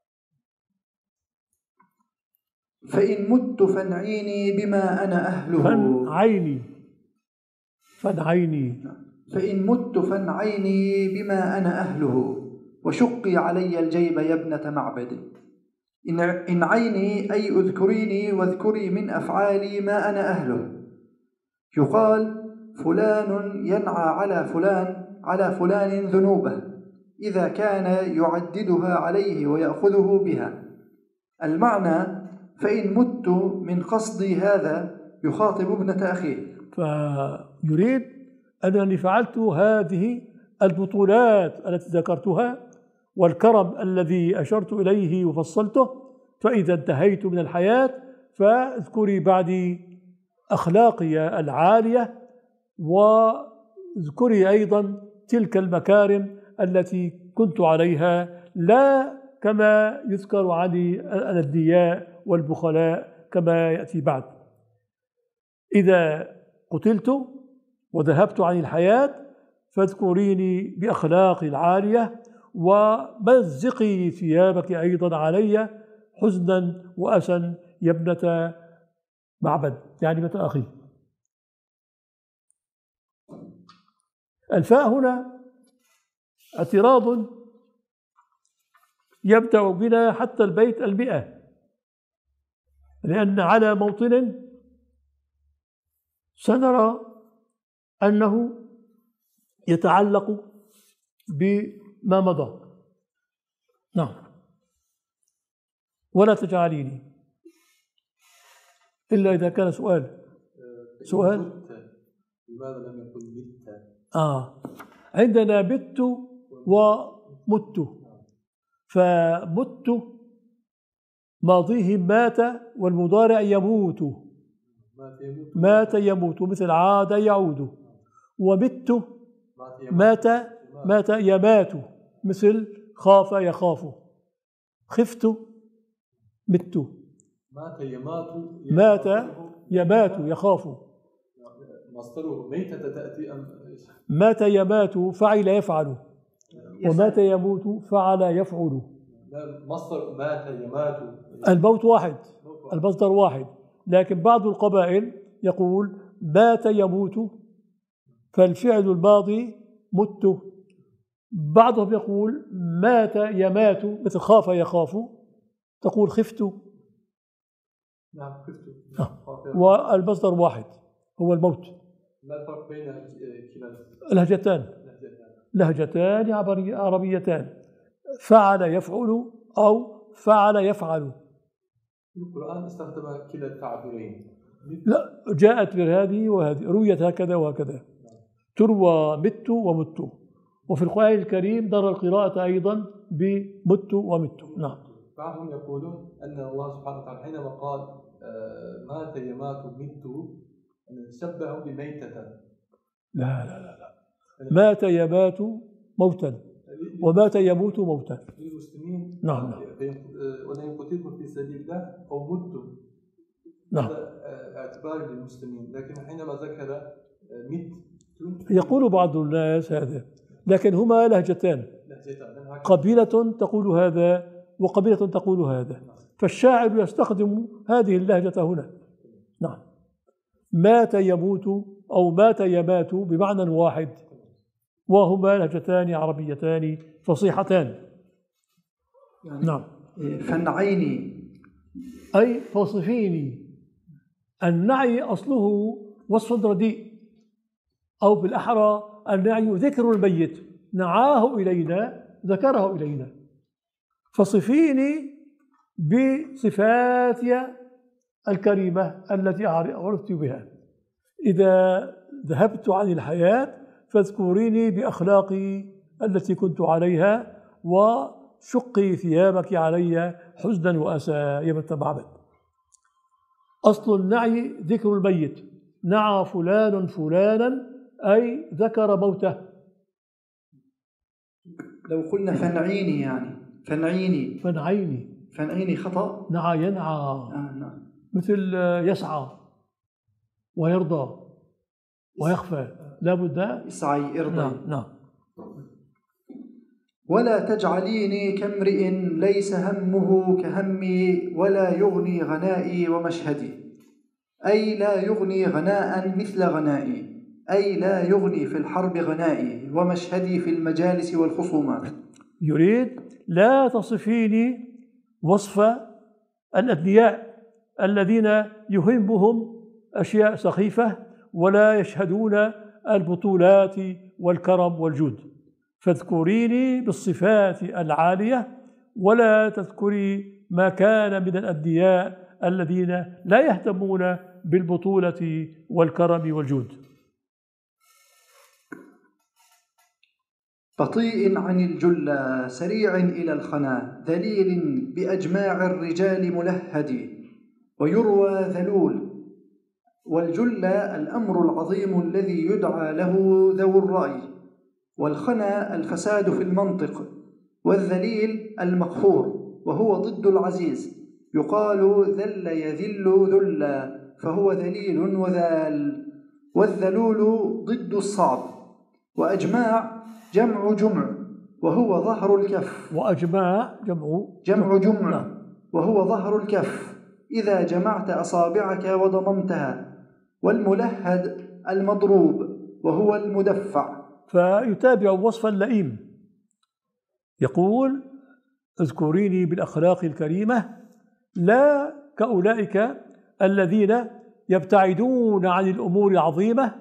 فإن مت فانعيني بما أنا أهله. فانعيني. فإن مت فانعيني بما أنا أهله، وشقي علي الجيب يا ابنة معبد. إن عيني أي اذكريني، واذكري من أفعالي ما أنا أهله. يقال فلان ينعى على فلان ذنوبه إذا كان يعددها عليه ويأخذه بها. المعنى فإن مت من قصدي هذا، يخاطب ابنة أخيه، فيريد أنني فعلت هذه البطولات التي ذكرتها والكرم الذي أشرت إليه وفصلته، فإذا انتهيت من الحياة فاذكري بعدي أخلاقي العالية، واذكري أيضا تلك المكارم التي كنت عليها، لا كما يذكر عن الأندياء والبخلاء كما يأتي بعد. إذا قتلت وذهبت عن الحياة فاذكريني بأخلاقي العالية، ومزقي ثيابك أيضا علي حزنا وأسا يا ابنة معبد، يعني ابنة أخي. الفاء هنا اعتراض يبدأ بنا حتى البيت 100، لأن على موطن سنرى أنه يتعلق بما مضى. نعم. ولا تجعليني إلا إذا كان سؤال. لماذا لم يقل بت؟ عندنا بت مت، فمت ماضيه مات والمضارع يموت. مات يموت مثل عاد يعود. ومت مات يمات مثل خاف يخاف. خفت مت. مات يمات يخاف. مصدره ميتة تأتي أم إيش؟ مات يمات فعل يفعل، ومات يموت فعل يفعل. مصدر مات يمات. الموت واحد، المصدر واحد، لكن بعض القبائل يقول مات يموت فالفعل الماضي مت. بعضهم يقول مات يمات مثل خاف يخاف، تقول خفت. نعم خفت. والمصدر واحد هو الموت. ما الفرق بين لهجتان، لهجتان عربيتان، فعل يفعل أو فعل يفعل. القرآن استخدم كلا التعبيرين. لا، جاءت بهذه وهذه، رويت هكذا وهكذا، تروى مت ومت. وفي القرآن الكريم درى القراءة أيضا بمت ومت. نعم. بعضهم يقولون أن الله سبحانه وتعالى حينما قال مات يمات مت شبهه بميتة. لا لا لا لا، مات يمات موتا ومات يموت موتا. للمسلمين نعم. ولن قتلتم في سبيل الله أو متم. نعم. اعتبار للمسلمين، لكن حينما ذكر مت يقول بعض الناس هذا، لكن هما لهجتان، قبيلة تقول هذا وقبيلة تقول هذا، فالشاعر يستخدم هذه اللهجة هنا. نعم. مات يموت أو مات يمات بمعنى واحد، وهما لهجتان عربيتان فصيحتان. نعم. فنعيني أي فوصفيني. النعي أصله وصف رديء، أو بالأحرى النعي ذكر الميت، نعاه إلينا ذكره إلينا. فصفيني بصفاتي الكريمة التي عرفت بها. إذا ذهبت عن الحياة فاذكريني بأخلاقي التي كنت عليها، وشقي ثيابك علي حزنا وأسى يا بنت معبد. أصل النعي ذكر الميت، نعى فلان فلانا أي ذكر موته. لو قلنا فنعيني يعني فنعيني خطأ. نعى ينعى. نعم. مثل يسعى ويرضى ويخفى، لا بد يسعى يرضى. نعم. ولا تجعليني كامرئ ليس همه كهمي ولا يغني غنائي ومشهدي، أي لا يغني غناء مثل غنائي، أي لا يغني في الحرب غنائي ومشهدي في المجالس والخصومات. يريد لا تصفيني وصف الأدنياء الذين يهمهم أشياء سخيفة ولا يشهدون البطولات والكرم والجود، فاذكريني بالصفات العالية ولا تذكري ما كان من الأدنياء الذين لا يهتمون بالبطولة والكرم والجود. بطيء عن الجلة سريع إلى الخنا ذليل بأجماع الرجال ملهد ويروى ذلول. والجلة الأمر العظيم الذي يدعى له ذو الرأي، والخنا الفساد في المنطق، والذليل المقهور وهو ضد العزيز. يقال ذل يذل ذلا فهو ذليل وذال، والذلول ضد الصعب. وأجماع جمع جمع وهو ظهر الكف. وأجماع جمع جمع وهو ظهر الكف إذا جمعت أصابعك وضممتها. والملهد المضروب وهو المدفع. فيتابع وصفا لئيم، يقول اذكريني بالأخلاق الكريمة لا كأولئك الذين يبتعدون عن الأمور العظيمة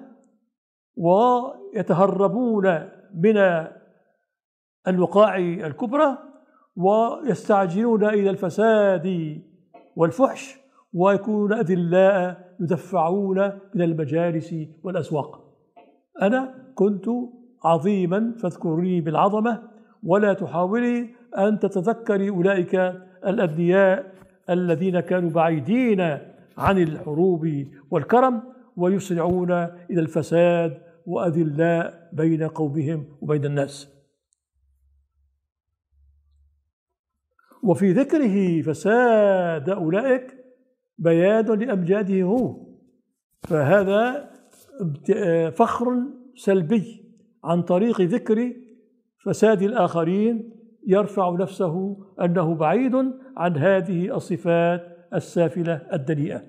ويتهربون من الوقائع الكبرى ويستعجلون إلى الفساد والفحش ويكونون أذلاء يدفعون من المجالس والأسواق. أنا كنت عظيما فاذكرني بالعظمة، ولا تحاولي أن تتذكري أولئك الأبنياء الذين كانوا بعيدين عن الحروب والكرم ويسرعون إلى الفساد وأذلاء بين قومهم وبين الناس. وفي ذكره فساد أولئك بيان لأمجاده هو، فهذا فخر سلبي عن طريق ذكر فساد الآخرين، يرفع نفسه أنه بعيد عن هذه الصفات السافلة الدنيئة.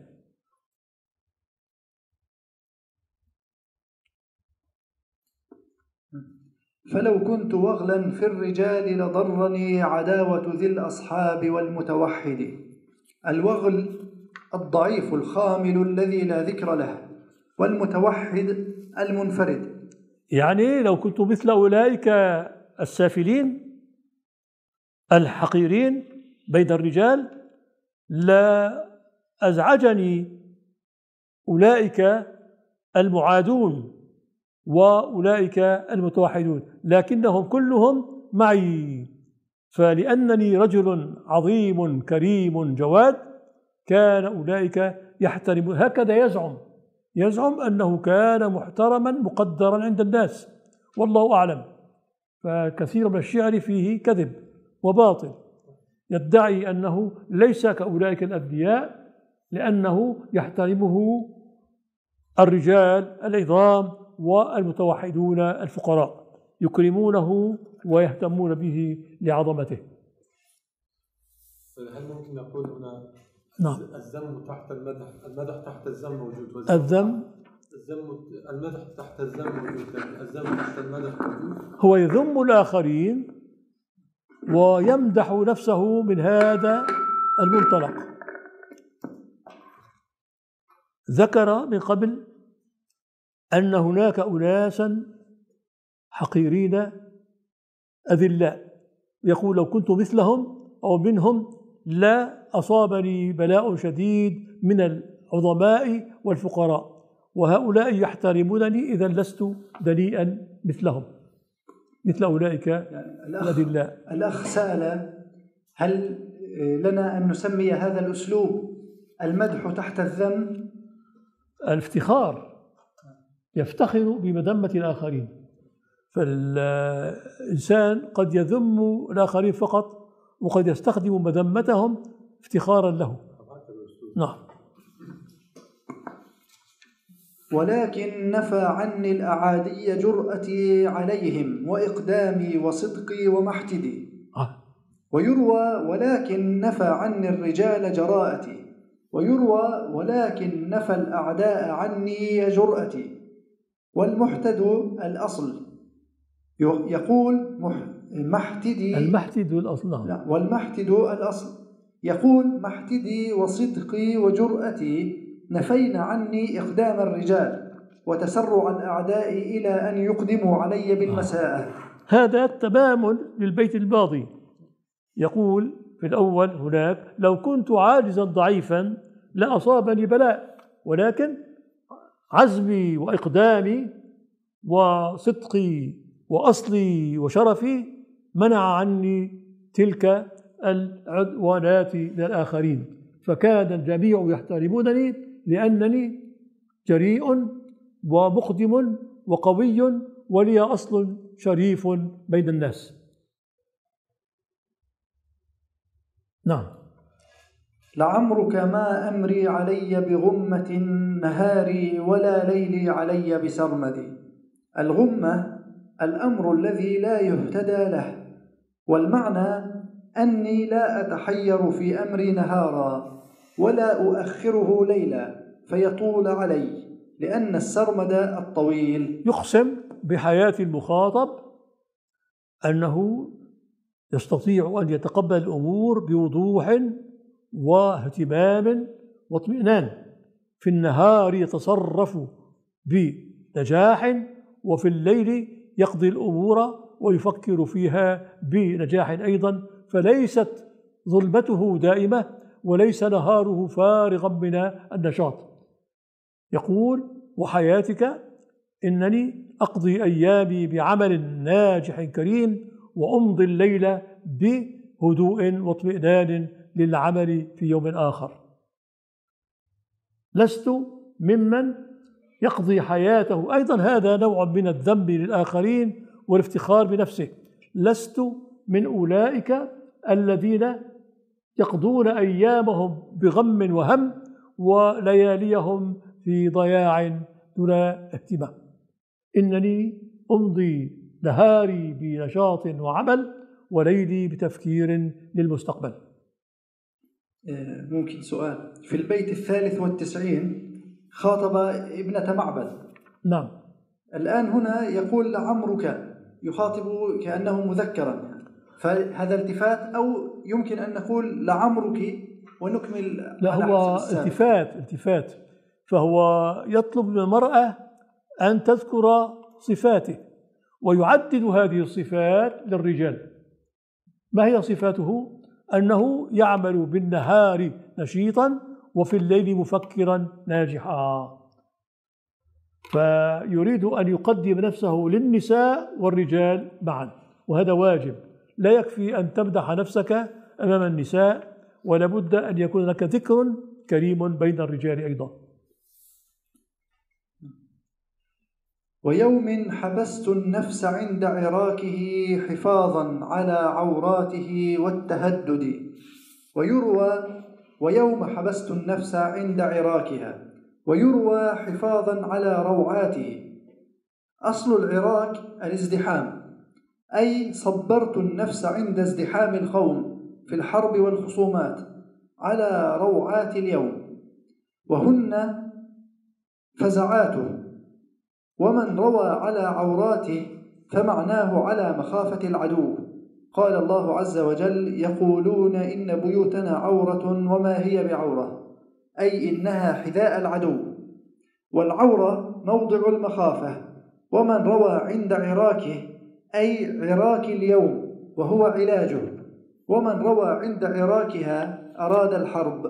فلو كنت وغلا في الرجال لضرني عداوة ذي الأصحاب والمتوحد. الوغل الضعيف الخامل الذي لا ذكر له، والمتوحد المنفرد. يعني لو كنت مثل أولئك السافلين الحقيرين بين الرجال لا أزعجني أولئك المعادون وأولئك المتوحدون، لكنهم كلهم معي، فلأنني رجل عظيم كريم جواد كان أولئك يحترم. هكذا يزعم أنه كان محترما مقدرا عند الناس، والله أعلم. فكثير من الشعر فيه كذب وباطل، يدعي أنه ليس كأولئك الأبنياء لأنه يحترمه الرجال العظام والمتوحدون الفقراء، يكرمونه ويهتمون به لعظمته. هل ممكن نقول هنا نعم. الذم تحت المدح، المدح تحت الذم موجود، المدح تحت الذم موجود، الذم تحت المدح موجود. هو يذم الآخرين ويمدح نفسه من هذا المنطلق. ذكر من قبل أن هناك أناسا حقيرين أذلاء، يقول لو كنت مثلهم أو منهم لا أصابني بلاء شديد من العظماء والفقراء، وهؤلاء يحترمونني إذا لست دنيئا مثلهم، مثل أولئك الأذلاء. الأخ سأل هل لنا أن نسمي هذا الأسلوب المدح تحت الذم؟ الافتخار، يفتخر بمذمة الآخرين، فالإنسان قد يذم الآخرين فقط وقد يستخدم مذمتهم افتخارا له. نعم. ولكن نفى عني الأعادي جرأتي عليهم وإقدامي وصدقي ومحتدي. ويروى ولكن نفى عني الرجال جراءتي، ويروى ولكن نفى الأعداء عني جرأتي. والمحتد الأصل يقول محتدي، المحتد الأصل. لا، والمحتد الأصل يقول محتدي وصدقي وجرأتي نفين عني إقدام الرجال وتسرع الأعداء إلى أن يقدموا علي بالمساءة. هذا تمام للبيت الماضي. يقول في الأول هناك لو كنت عاجزا ضعيفا لأصابني بلاء، ولكن عزمي وإقدامي وصدقي وأصلي وشرفي منع عني تلك العدوانات للآخرين، فكان الجميع يحترمونني لأنني جريء ومقدم وقوي ولي أصل شريف بين الناس. نعم. لعمرك ما أمري علي بغمة نهاري ولا ليلي علي بسرمدي. الغمة الأمر الذي لا يهتدى له، والمعنى أني لا أتحير في أمري نهارا ولا أؤخره ليلا فيطول علي، لأن السرمد الطويل. يقسم بحياة المخاطب أنه يستطيع أن يتقبل الأمور بوضوح واهتمام واطمئنان. في النهار يتصرف بنجاح، وفي الليل يقضي الأمور ويفكر فيها بنجاح أيضا، فليست ظلمته دائمة وليس نهاره فارغا من النشاط. يقول وحياتك إنني أقضي أيامي بعمل ناجح كريم وأمضي الليل بهدوء واطمئنان للعمل في يوم آخر. لست ممن يقضي حياته، أيضا هذا نوع من الذنب للآخرين والافتخار بنفسه. لست من أولئك الذين يقضون أيامهم بغم وهم ولياليهم في ضياع دون اهتمام. إنني أمضي نهاري بنشاط وعمل وليلي بتفكير للمستقبل. ممكن سؤال؟ في البيت 93 خاطب ابنة معبد. نعم. الآن هنا يقول لعمرك، يخاطب كأنه مذكرا، فهذا التفات أو يمكن أن نقول لعمرك ونكمل؟ لا، هو التفات، فهو يطلب من المرأة أن تذكر صفاته ويعدد هذه الصفات للرجال. ما هي صفاته؟ أنه يعمل بالنهار نشيطا وفي الليل مفكرا ناجحا، فيريد أن يقدم نفسه للنساء والرجال معا، وهذا واجب. لا يكفي أن تمدح نفسك أمام النساء، ولا بد أن يكون لك ذكر كريم بين الرجال أيضا. ويوم حبست النفس عند عراكه حفاظا على عوراته والتهدد. ويوم حبست النفس عند عراكها، ويروى حفاظا على روعاته. أصل العراك الازدحام، أي صبرت النفس عند ازدحام القوم في الحرب والخصومات على روعات اليوم، وهن فزعاته. ومن روى على عوراته فمعناه على مخافة العدو. قال الله عز وجل: يقولون إن بيوتنا عورة وما هي بعورة، أي إنها حذاء العدو، والعورة موضع المخافة. ومن روى عند عراكه أي عراك اليوم وهو علاجه، ومن روى عند عراكها أراد الحرب.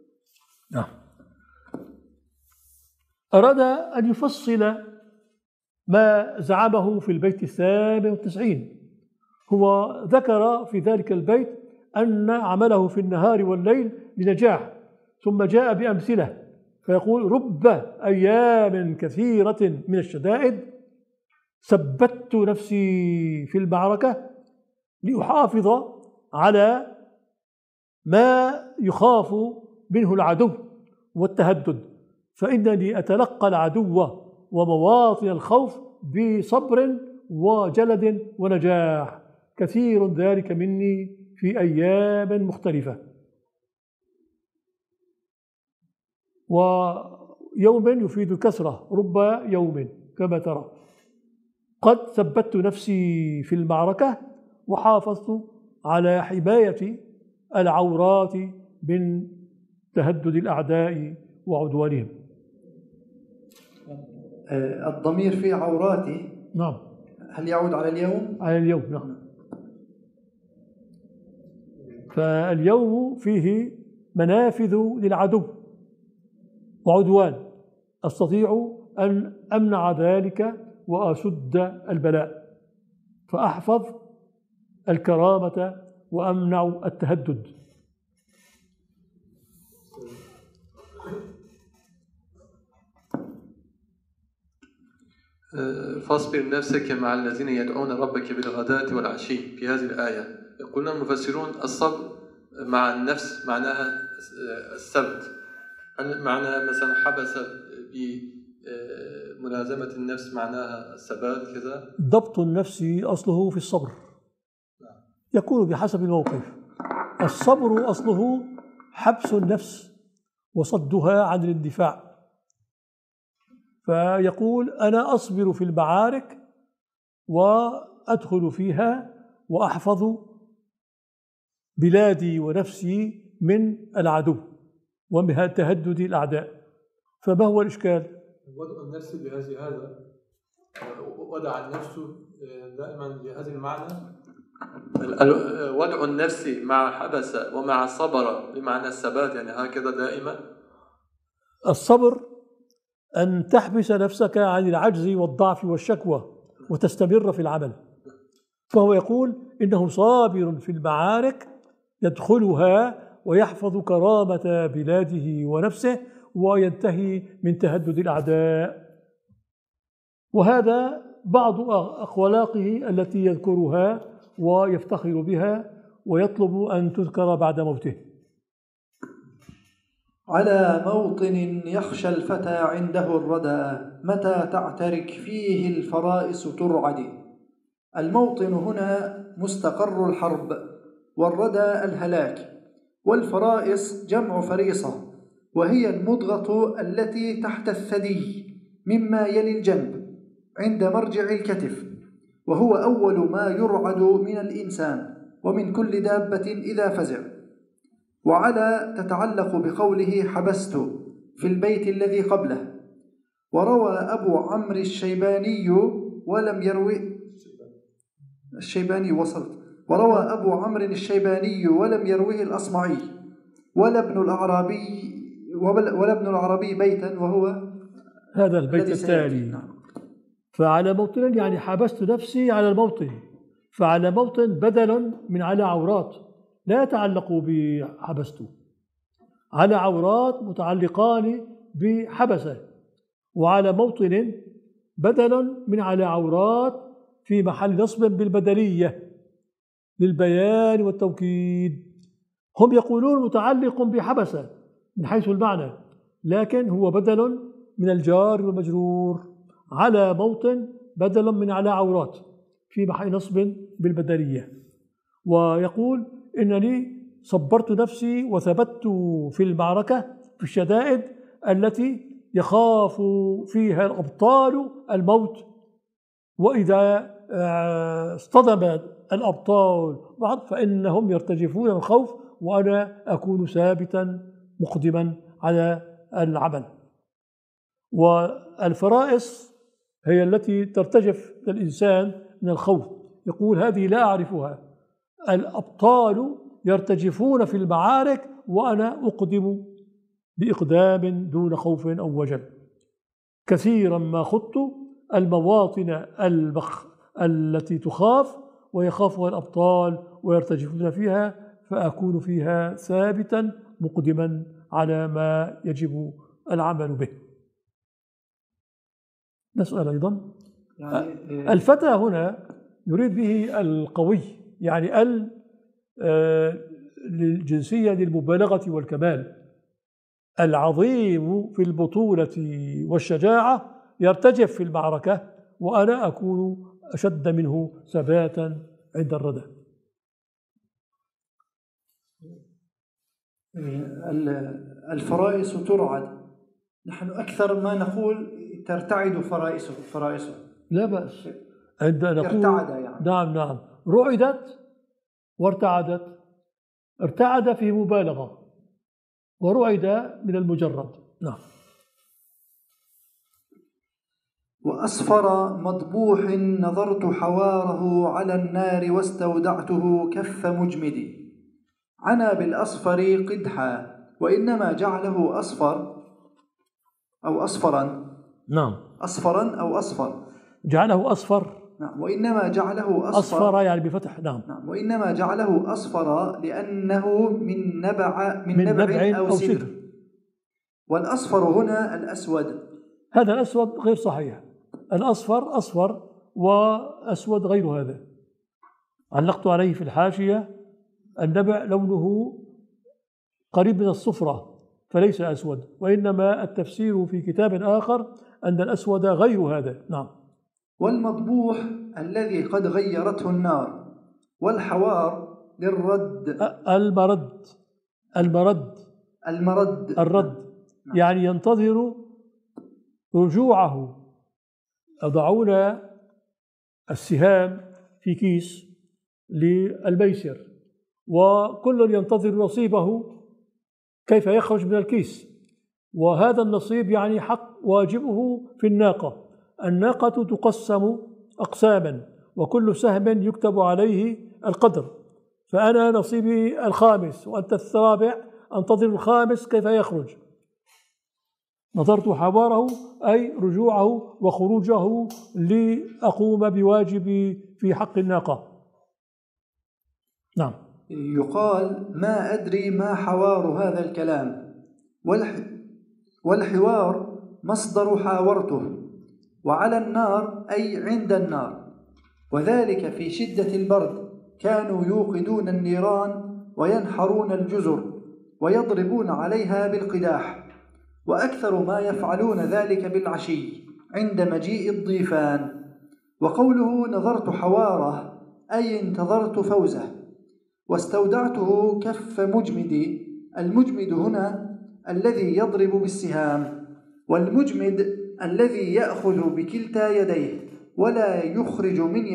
أراد أن يفصل ما زعمه في البيت 98. هو ذكر في ذلك البيت أن عمله في النهار والليل لنجاح، ثم جاء بأمثلة فيقول: رب أيام كثيرة من الشدائد ثبت نفسي في المعركة لأحافظ على ما يخاف منه العدو والتهدد، فإنني أتلقى العدو ومواطن الخوف بصبر وجلد ونجاح، كثير ذلك مني في أيام مختلفة. ويوم يفيد الكثرة، رب يوم كما ترى. قد ثبت نفسي في المعركة وحافظت على حماية العورات من تهدد الأعداء وعدوانهم. الضمير في عوراته، نعم، هل يعود على اليوم؟ على اليوم، نعم. فاليوم فيه منافذ للعدو وعدوان، أستطيع أن أمنع ذلك وأسد البلاء، فأحفظ الكرامة وأمنع التهدد. فاصبر نفسك مع الذين يدعون ربك بالغداة والعشي. في هذه الآية يقولون المفسرون الصبر مع النفس معناها الثبت. هل معنى مثلا حبس بملازمة النفس معناها الثبات كذا؟ ضبط النفس أصله في الصبر، يكون بحسب الموقف. الصبر أصله حبس النفس وصدها عن الاندفاع، فيقول: أنا أصبر في المعارك وأدخل فيها وأحفظ بلادي ونفسي من العدو ومن تهدد الأعداء. فما هو الإشكال؟ وضع النفس هذا وضع النفس دائما بهذا المعنى، وضع النفس مع حبس ومع صبر بمعنى الثبات، يعني هكذا دائما. الصبر أن تحبس نفسك عن العجز والضعف والشكوى وتستمر في العمل، فهو يقول إنه صابر في المعارك يدخلها ويحفظ كرامة بلاده ونفسه وينتهي من تهدد الأعداء. وهذا بعض أخلاقه التي يذكرها ويفتخر بها ويطلب أن تذكر بعد موته. على موطن يخشى الفتى عنده الردى متى تعترك فيه الفرائس ترعد. الموطن هنا مستقر الحرب، والردى الهلاك، والفرائس جمع فريصة، وهي المضغة التي تحت الثدي مما يلي الجنب عند مرجع الكتف، وهو أول ما يرعد من الإنسان ومن كل دابة إذا فزع. وعلى تتعلق بقوله حبست في البيت الذي قبله. وروى أبو عمرو الشيباني ولم يروي وروى أبو عمرو الشيباني ولم يروه الأصمعي ولا ابن العربي بيتا، وهو هذا البيت التالي. فعلى موطن يعني حبست نفسي على الموطن، فعلى موطن بدل من على عورات، لا يتعلق بحبسته. على عورات متعلقان بحبسه، وعلى موطن بدل من على عورات في محل نصب بالبدلية للبيان والتوكيد. هم يقولون متعلق بحبسه من حيث المعنى، لكن هو بدل من الجار والمجرور. على موطن بدل من على عورات في محل نصب بالبدلية. ويقول إنني صبرت نفسي وثبت في المعركة في الشدائد التي يخاف فيها الأبطال الموت، وإذا اصطدم الأبطال بعض فإنهم يرتجفون من الخوف، وأنا أكون ثابتا مقدما على العمل. والفرائس هي التي ترتجف الإنسان من الخوف. يقول هذه لا أعرفها، الأبطال يرتجفون في المعارك وأنا أقدم بإقدام دون خوف أو وجل. كثيرا ما خضت المواطن التي تخاف ويخافها الأبطال ويرتجفون فيها، فأكون فيها ثابتا مقدما على ما يجب العمل به. نسأل أيضا يعني الفتى هنا يريد به القوي، يعني للجنسية للمبالغة والكمال. العظيم في البطولة والشجاعة يرتجف في المعركة، وأنا أكون أشد منه ثباتا عند الردى. الفرائس ترعد، نحن أكثر ما نقول ترتعد فرائسه. لا بأس عندما نقول ارتعد يعني. نعم رعدت وارتعدت. ارتعد في مبالغة، ورعد من المجرد. نعم. وأصفر مضبوح نظرت حواره على النار واستودعته كف مجمدي. عنا بالأصفر قدحا، وإنما جعله أصفر أو أصفرا. نعم. أصفرا أو أصفر، جعله أصفر. نعم. وإنما جعله أصفر يعني بفتح. نعم. وإنما جعله أصفر لأنه من نبع أو سدر. والأصفر هنا الأسود. هذا الأسود غير صحيح. الأصفر أصفر وأسود غير هذا. علقت عليه في الحاشية النبع لونه قريب من الصفرة فليس أسود، وإنما التفسير في كتاب آخر أن الأسود غير هذا. نعم. والمضبوح الذي قد غيرته النار، والحوار للرد. الرد يعني ينتظر رجوعه. يضعون السهام في كيس للميسر، وكل ينتظر نصيبه كيف يخرج من الكيس، وهذا النصيب يعني حق واجبه في الناقة. الناقة تقسم أقساما، وكل سهم يكتب عليه القدر، فأنا نصيبي الخامس وأنت الرابع، أنتظر الخامس كيف يخرج. نظرت حواره أي رجوعه وخروجه لأقوم بواجبي في حق الناقة. نعم. يقال: ما أدري ما حوار هذا الكلام، والحوار مصدر حاورته، وعلى النار أي عند النار، وذلك في شدة البرد كانوا يوقدون النيران وينحرون الجزر ويضربون عليها بالقداح، وأكثر ما يفعلون ذلك بالعشي عند مجيء الضيفان. وقوله نظرت حواره أي انتظرت فوزه. واستودعته كف مجمدي. المجمد هنا الذي يضرب بالسهام، والمجمد الذي يأخذ بكلتا يديه ولا يخرج من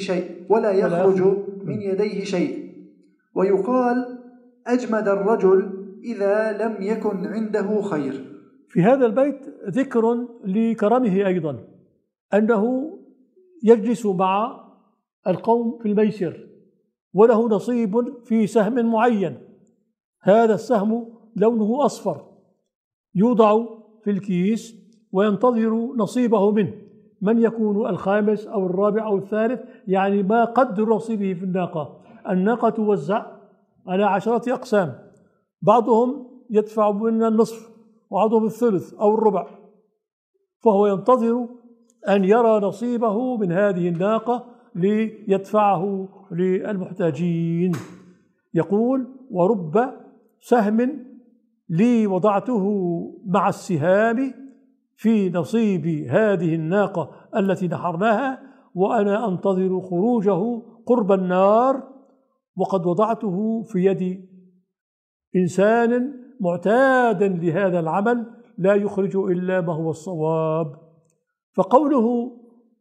يديه شيء ويقال أجمد الرجل إذا لم يكن عنده خير. في هذا البيت ذكر لكرمه أيضا، أنه يجلس مع القوم في الميسر وله نصيب في سهم معين، هذا السهم لونه أصفر يوضع في الكيس وينتظر نصيبه منه، من يكون الخامس أو الرابع أو الثالث، يعني ما قدر نصيبه في الناقة. الناقة توزع على 10 أقسام، بعضهم يدفع من النصف وبعضهم الثلث أو الربع، فهو ينتظر أن يرى نصيبه من هذه الناقة ليدفعه للمحتاجين. يقول: ورب سهم لي وضعته مع السهام في نصيب هذه الناقة التي نحرناها، وأنا أنتظر خروجه قرب النار، وقد وضعته في يد إنسان معتاد لهذا العمل لا يخرج إلا ما هو الصواب. فقوله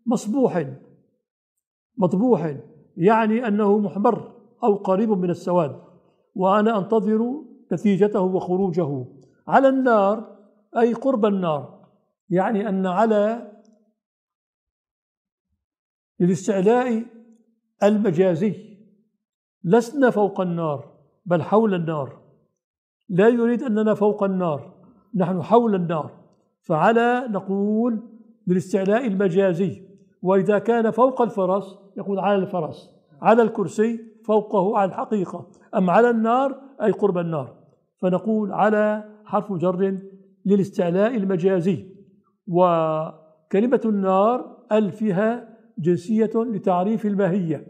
مطبوح يعني أنه محمر أو قريب من السواد، وأنا أنتظر نتيجته وخروجه. على النار أي قرب النار، يعني أن على للاستعلاء المجازي، لسنا فوق النار بل حول النار، لا يريد أننا فوق النار، نحن حول النار، فعلى نقول بالاستعلاء المجازي. وإذا كان فوق الفرس يقول على الفرس، على الكرسي فوقه على الحقيقة، أم على النار أي قرب النار، فنقول على حرف جر للاستعلاء المجازي. وكلمة النار فيها جنسية لتعريف الماهية.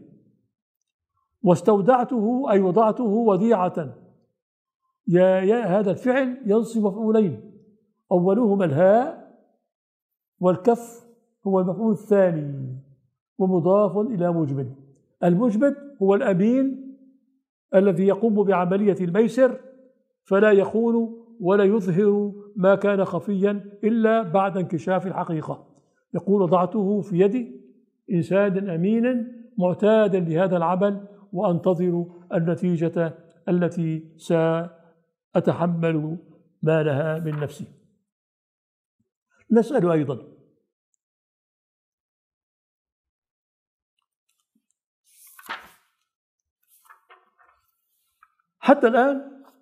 واستودعته أي وضعته وديعة، هذا الفعل ينصب مفعولين، أولهما الهاء، والكف هو المفعول الثاني ومضاف إلى مجمد. المجمد هو الأمين الذي يقوم بعملية الميسر، فلا يخون ولا يظهر ما كان خفيا إلا بعد انكشاف الحقيقة. يقول: وضعته في يد إنسان أمين معتاد لهذا العمل، وأنتظر النتيجة التي سأتحمل ما لها من نفسي. نسأل أيضا: حتى الآن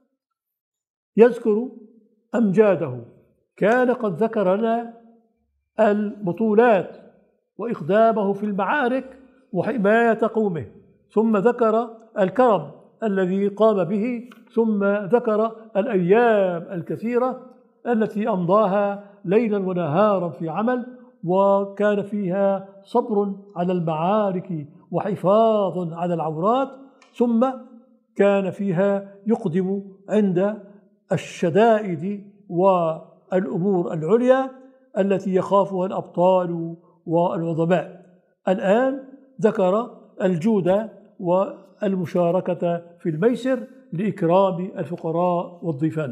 يذكر أمجاده، كان قد ذكر لنا البطولات وإخدامه في المعارك وحماية قومه، ثم ذكر الكرم الذي قام به، ثم ذكر الأيام الكثيرة التي أمضاها ليلا ونهارا في عمل، وكان فيها صبر على المعارك وحفاظ على العورات، ثم كان فيها يقدم عند الشدائد والأمور العليا التي يخافها الأبطال والعظماء. الآن ذكر الجود والمشاركة في الميسر لإكرام الفقراء والضيفان.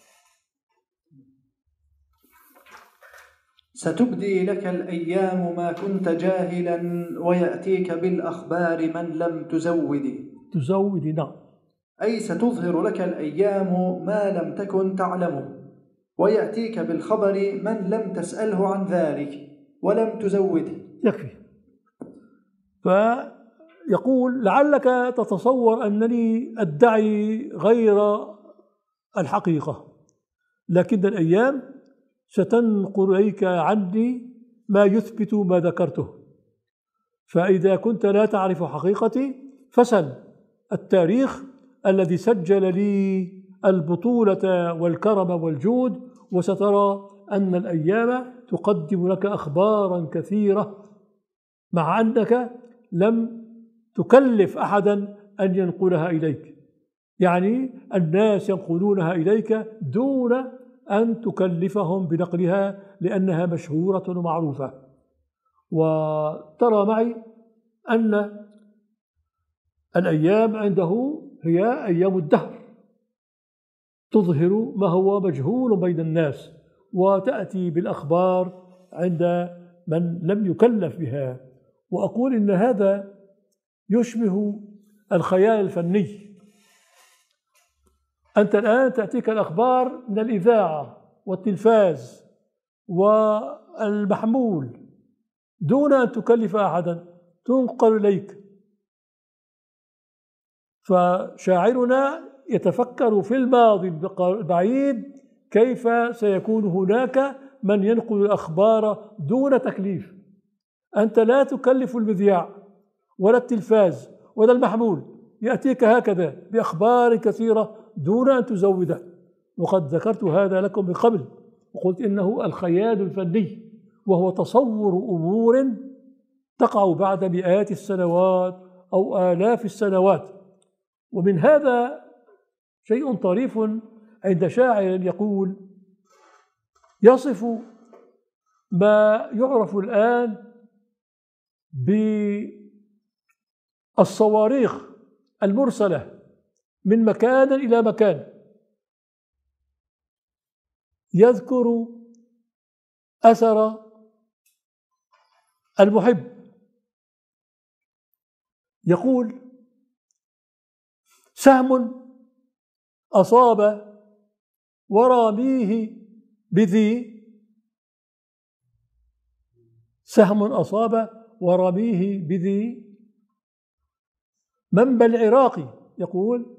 ستبدي لك الأيام ما كنت جاهلا، ويأتيك بالأخبار من لم تزود. نعم. أي ستظهر لك الأيام ما لم تكن تعلمه، ويأتيك بالخبر من لم تسأله عن ذلك ولم تزوده. يكفي. فيقول: لعلك تتصور أنني أدعي غير الحقيقة، لكن الأيام ستنقل إليك عني ما يثبت ما ذكرته. فإذا كنت لا تعرف حقيقتي فسل التاريخ الذي سجل لي البطولة والكرم والجود، وسترى أن الأيام تقدم لك أخبارا كثيرة مع أنك لم تكلف أحدا أن ينقلها إليك، يعني الناس ينقلونها إليك دون أن تكلفهم بنقلها لأنها مشهورة ومعروفة. وترى معي أن الأيام عنده هي أيام الدهر، تظهر ما هو مجهول بين الناس وتأتي بالأخبار عند من لم يكلف بها. وأقول إن هذا يشبه الخيال الفني. أنت الآن تأتيك الأخبار من الإذاعة والتلفاز والمحمول دون أن تكلف أحدا، تنقل إليك. فشاعرنا يتفكر في الماضي البعيد كيف سيكون هناك من ينقل الأخبار دون تكليف. أنت لا تكلف المذياع ولا التلفاز ولا المحمول، يأتيك هكذا بأخبار كثيرة دون أن تزوده. وقد ذكرت هذا لكم من قبل وقلت إنه الخيال الفني، وهو تصور أمور تقع بعد مئات السنوات أو آلاف السنوات. ومن هذا شيء طريف عند شاعر يقول يصف ما يعرف الآن بالصواريخ المرسلة من مكان إلى مكان، يذكر أثر المحب، يقول سهم أصاب وراميه بذي، سهم أصاب ورميه بذي منبى العراق، يقول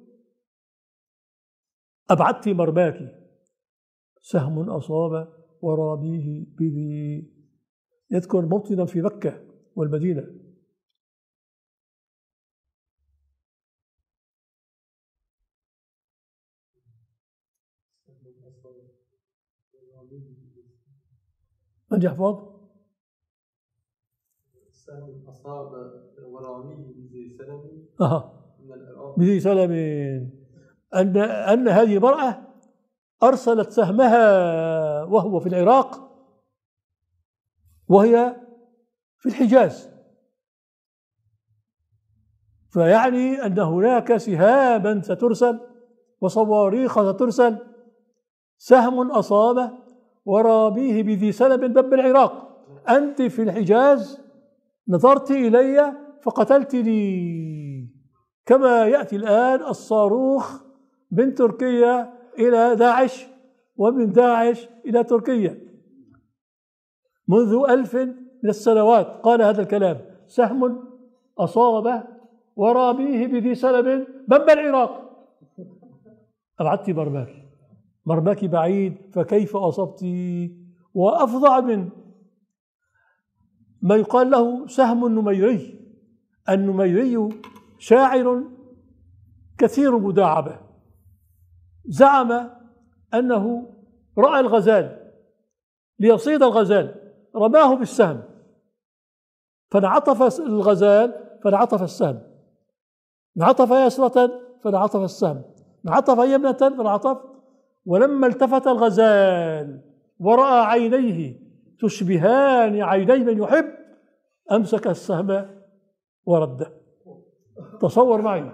أبعدت مرماك، سهم أصاب وراميه بذي. يذكر موطنا في مكة والمدينة. من يحفظ؟ سهم أصاب وراميه بذي سلم من العراق. بذي سلم، أن هذه المرأة أرسلت سهمها وهو في العراق وهي في الحجاز، فيعني أن هناك سهاما سترسل وصواريخ سترسل. سهم أصاب وراميه بذي سلم باب العراق، أنت في الحجاز نظرت إلي فقتلتني، كما يأتي الآن الصاروخ من تركيا إلى داعش ومن داعش إلى تركيا. منذ 1000 من السنوات قال هذا الكلام، سهم أصاب وراميه بذي سلم باب العراق. أبعدت مرماك، مرماك بعيد فكيف أصبت؟ وأفظع من ما يقال له سهم النميري. النميري شاعر كثير المداعبة، زعم أنه رأى الغزال ليصيد الغزال، رماه بالسهم فانعطف الغزال فانعطف السهم، انعطف يسرة فانعطف السهم، انعطف يمنة فانعطف. ولما التفت الغزال ورأى عينيه تشبهان عيني من يحب أمسك السهم ورده. تصور معي،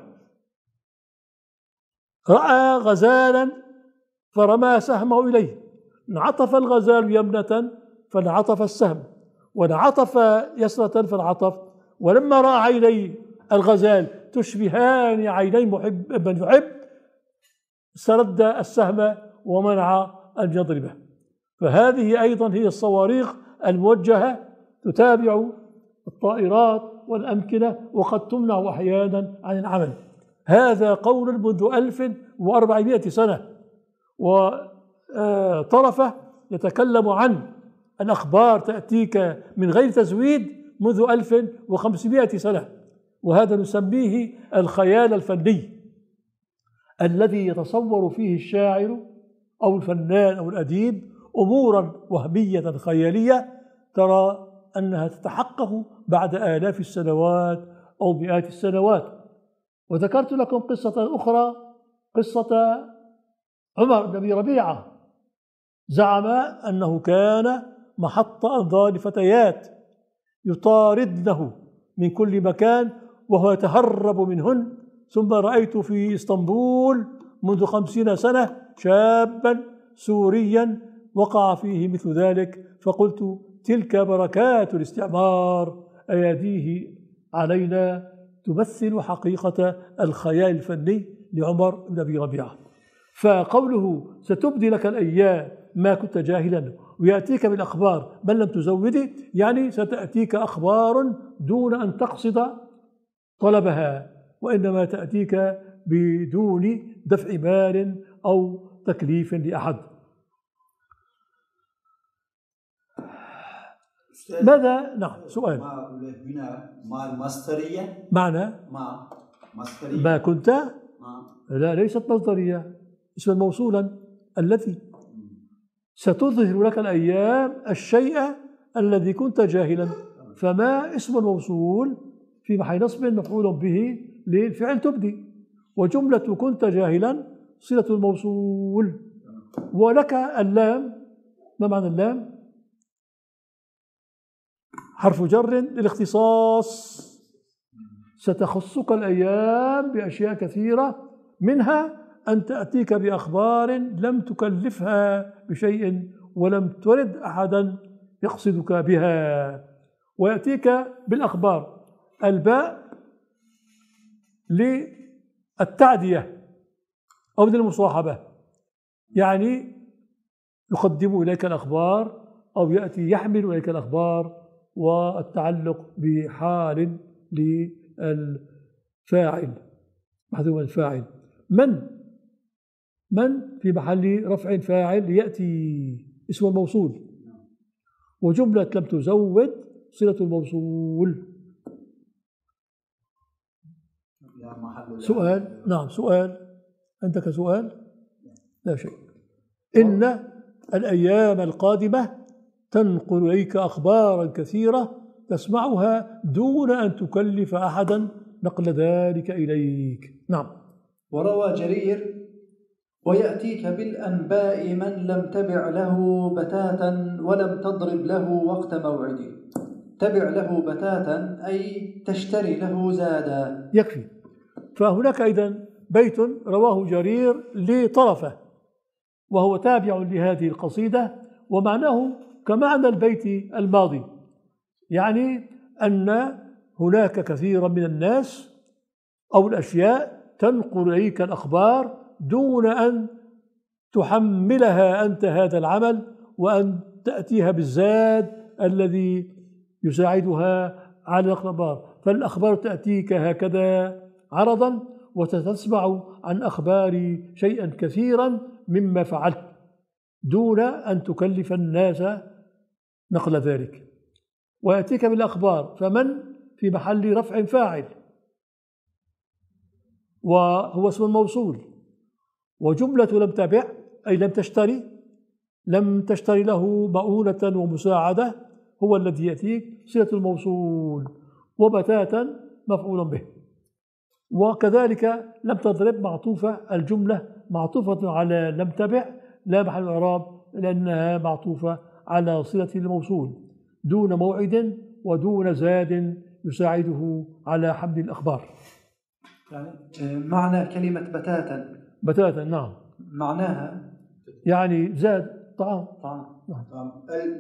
رأى غزالا فرمى سهمه إليه، انعطف الغزال يمنة فانعطف السهم، وانعطف يسرة فانعطف. ولما رأى عيني الغزال تشبهان عيني من يحب سرد السهم ومنع أن يضربه. فهذه أيضا هي الصواريخ الموجهة تتابع الطائرات والأمكنة وقد تمنع أحيانا عن العمل. هذا قول منذ 1400 سنة، وطرفة يتكلم عن الأخبار تأتيك من غير تزويد منذ 1500 سنة. وهذا نسميه الخيال الفني الذي يتصور فيه الشاعر أو الفنان أو الأديب أمورا وهمية خيالية ترى أنها تتحقق بعد آلاف السنوات أو مئات السنوات. وذكرت لكم قصة أخرى، قصة عمر بن أبي ربيعة، زعم أنه كان محط أنظار لفتيات يطاردنه من كل مكان وهو يتهرب منهن. ثم رأيت في اسطنبول منذ 50 سنة شابا سوريا وقع فيه مثل ذلك، فقلت تلك بركات الاستعمار أيديه علينا تمثل حقيقة الخيال الفني لعمر بن أبي ربيعة. فقوله ستبدي لك الأيام ما كنت جاهلا ويأتيك بالأخبار من لم تزوده، يعني ستأتيك أخبار دون أن تقصد طلبها، وإنما تأتيك بدون دفع مال أو تكليف لأحد. ماذا؟ نعم، سؤال. ما المصدرية معنى ما مصدرية ما كنت لا، ليست مصدرية، اسم موصولا الذي ستظهر لك الأيام الشيء الذي كنت جاهلا، فما اسم الموصول في محل نصب مفعول به للفعل تبدي، وجملة كنت جاهلا صلة الموصول. ولك اللام، ما معنى اللام؟ حرف جر للاختصاص، ستخصك الأيام بأشياء كثيرة، منها أن تأتيك بأخبار لم تكلفها بشيء ولم ترد أحدا يقصدك بها، ويأتيك بالأخبار. الباء للتعدية أو للمصاحبة، يعني يقدم إليك الأخبار أو يأتي يحمل إليك الأخبار، والتعلق بحال للفاعل محذوف الفاعل. من في محل رفع فاعل يأتي اسم الموصول، وجملة لم تزود صلة الموصول. سؤال؟ نعم، سؤال. عندك سؤال؟ لا شيء. إن الأيام القادمة تنقل إليك أخبارا كثيرة تسمعها دون أن تكلف أحدا نقل ذلك إليك. نعم. وروى جرير: ويأتيك بالأنباء من لم تبع له بتاتا ولم تضرب له وقت موعده. تبع له بتاتا أي تشتري له زادا. يكفي. فهناك أيضا بيت رواه جرير لطرفة وهو تابع لهذه القصيدة، ومعناه كمعنى البيت الماضي، يعني أن هناك كثيرا من الناس أو الأشياء تنقل إليك الأخبار دون أن تحملها أنت هذا العمل وأن تأتيها بالزاد الذي يساعدها على الأخبار. فالأخبار تأتيك هكذا عرضا، وتسمع عن أخبار شيئا كثيرا مما فعلت دون أن تكلف الناس نقل ذلك. ويأتيك بالأخبار، فمن في محل رفع فاعل وهو اسم الموصول، وجملة لم تبع أي لم تشتري له مؤونة ومساعدة هو الذي يأتيك صلة الموصول، وبتاتا مفعول به. وكذلك لم تضرب معطوفة، الجملة معطوفة على لم تبع لا محل إعراب لأنها معطوفة على صلة الموصول دون موعد ودون زاد يساعده على حمل الأخبار. يعني معنى كلمة بتاتا نعم، معناها يعني زاد طعام. نعم.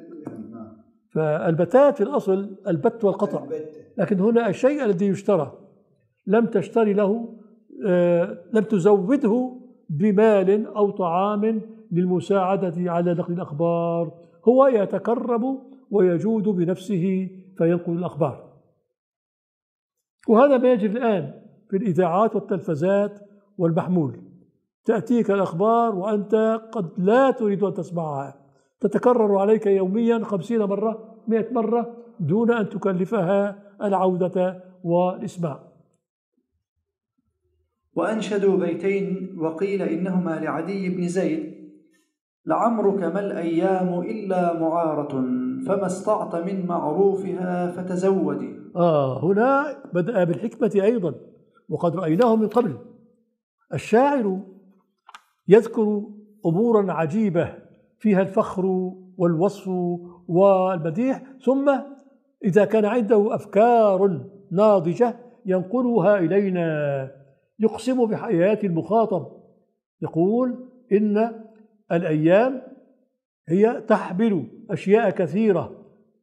فالبتات في الأصل البت والقطع، لكن هنا الشيء الذي يشترى لم تشتري له، لم تزوده بمال أو طعام للمساعدة على نقل الأخبار، هو يتكرم ويجود بنفسه فينقل الأخبار. وهذا ما يجري الآن في الإذاعات والتلفزات والمحمول، تأتيك الأخبار وأنت قد لا تريد أن تسمعها، تتكرر عليك يوميا 50 مرة 100 مرة دون أن تكلفها العودة والإسماع. وأنشدوا بيتين وقيل إنهما لعدي بن زيد: لعمرك ما الأيام إلا معارة فما استطعت من معروفها فتزودي. هنا بدأ بالحكمة أيضا، وقد رأيناه من قبل. الشاعر يذكر أمورا عجيبة فيها الفخر والوصف والمديح، ثم إذا كان عنده أفكار ناضجة ينقلها إلينا، يقسم بحياة المخاطب، يقول إن الأيام هي تحمل أشياء كثيرة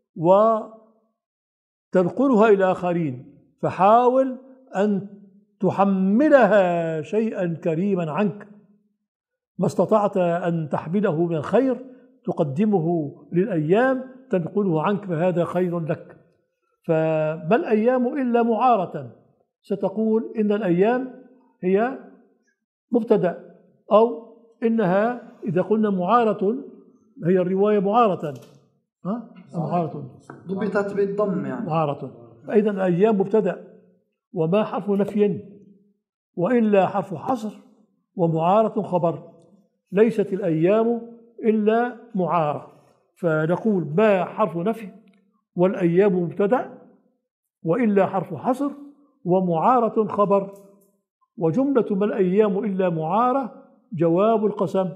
وتنقلها إلى آخرين، فحاول أن تحملها شيئا كريما عنك، ما استطعت أن تحمله من الخير تقدمه للأيام تنقله عنك، فهذا خير لك. فما الأيام إلا معارة، ستقول إن الأيام هي مبتدأ، أو إنها إذا قلنا معارة هي الرواية معارة، معارة ضبطت بالضم يعني معارة. فإذا الأيام مبتدأ وما حرف نفي وإلا حرف حصر، ومعارة خبر، ليست الأيام إلا معارة. فنقول ما حرف نفي والأيام مبتدأ وإلا حرف حصر ومعارة خبر، وجملة ما الأيام إلا معارة جواب القسم.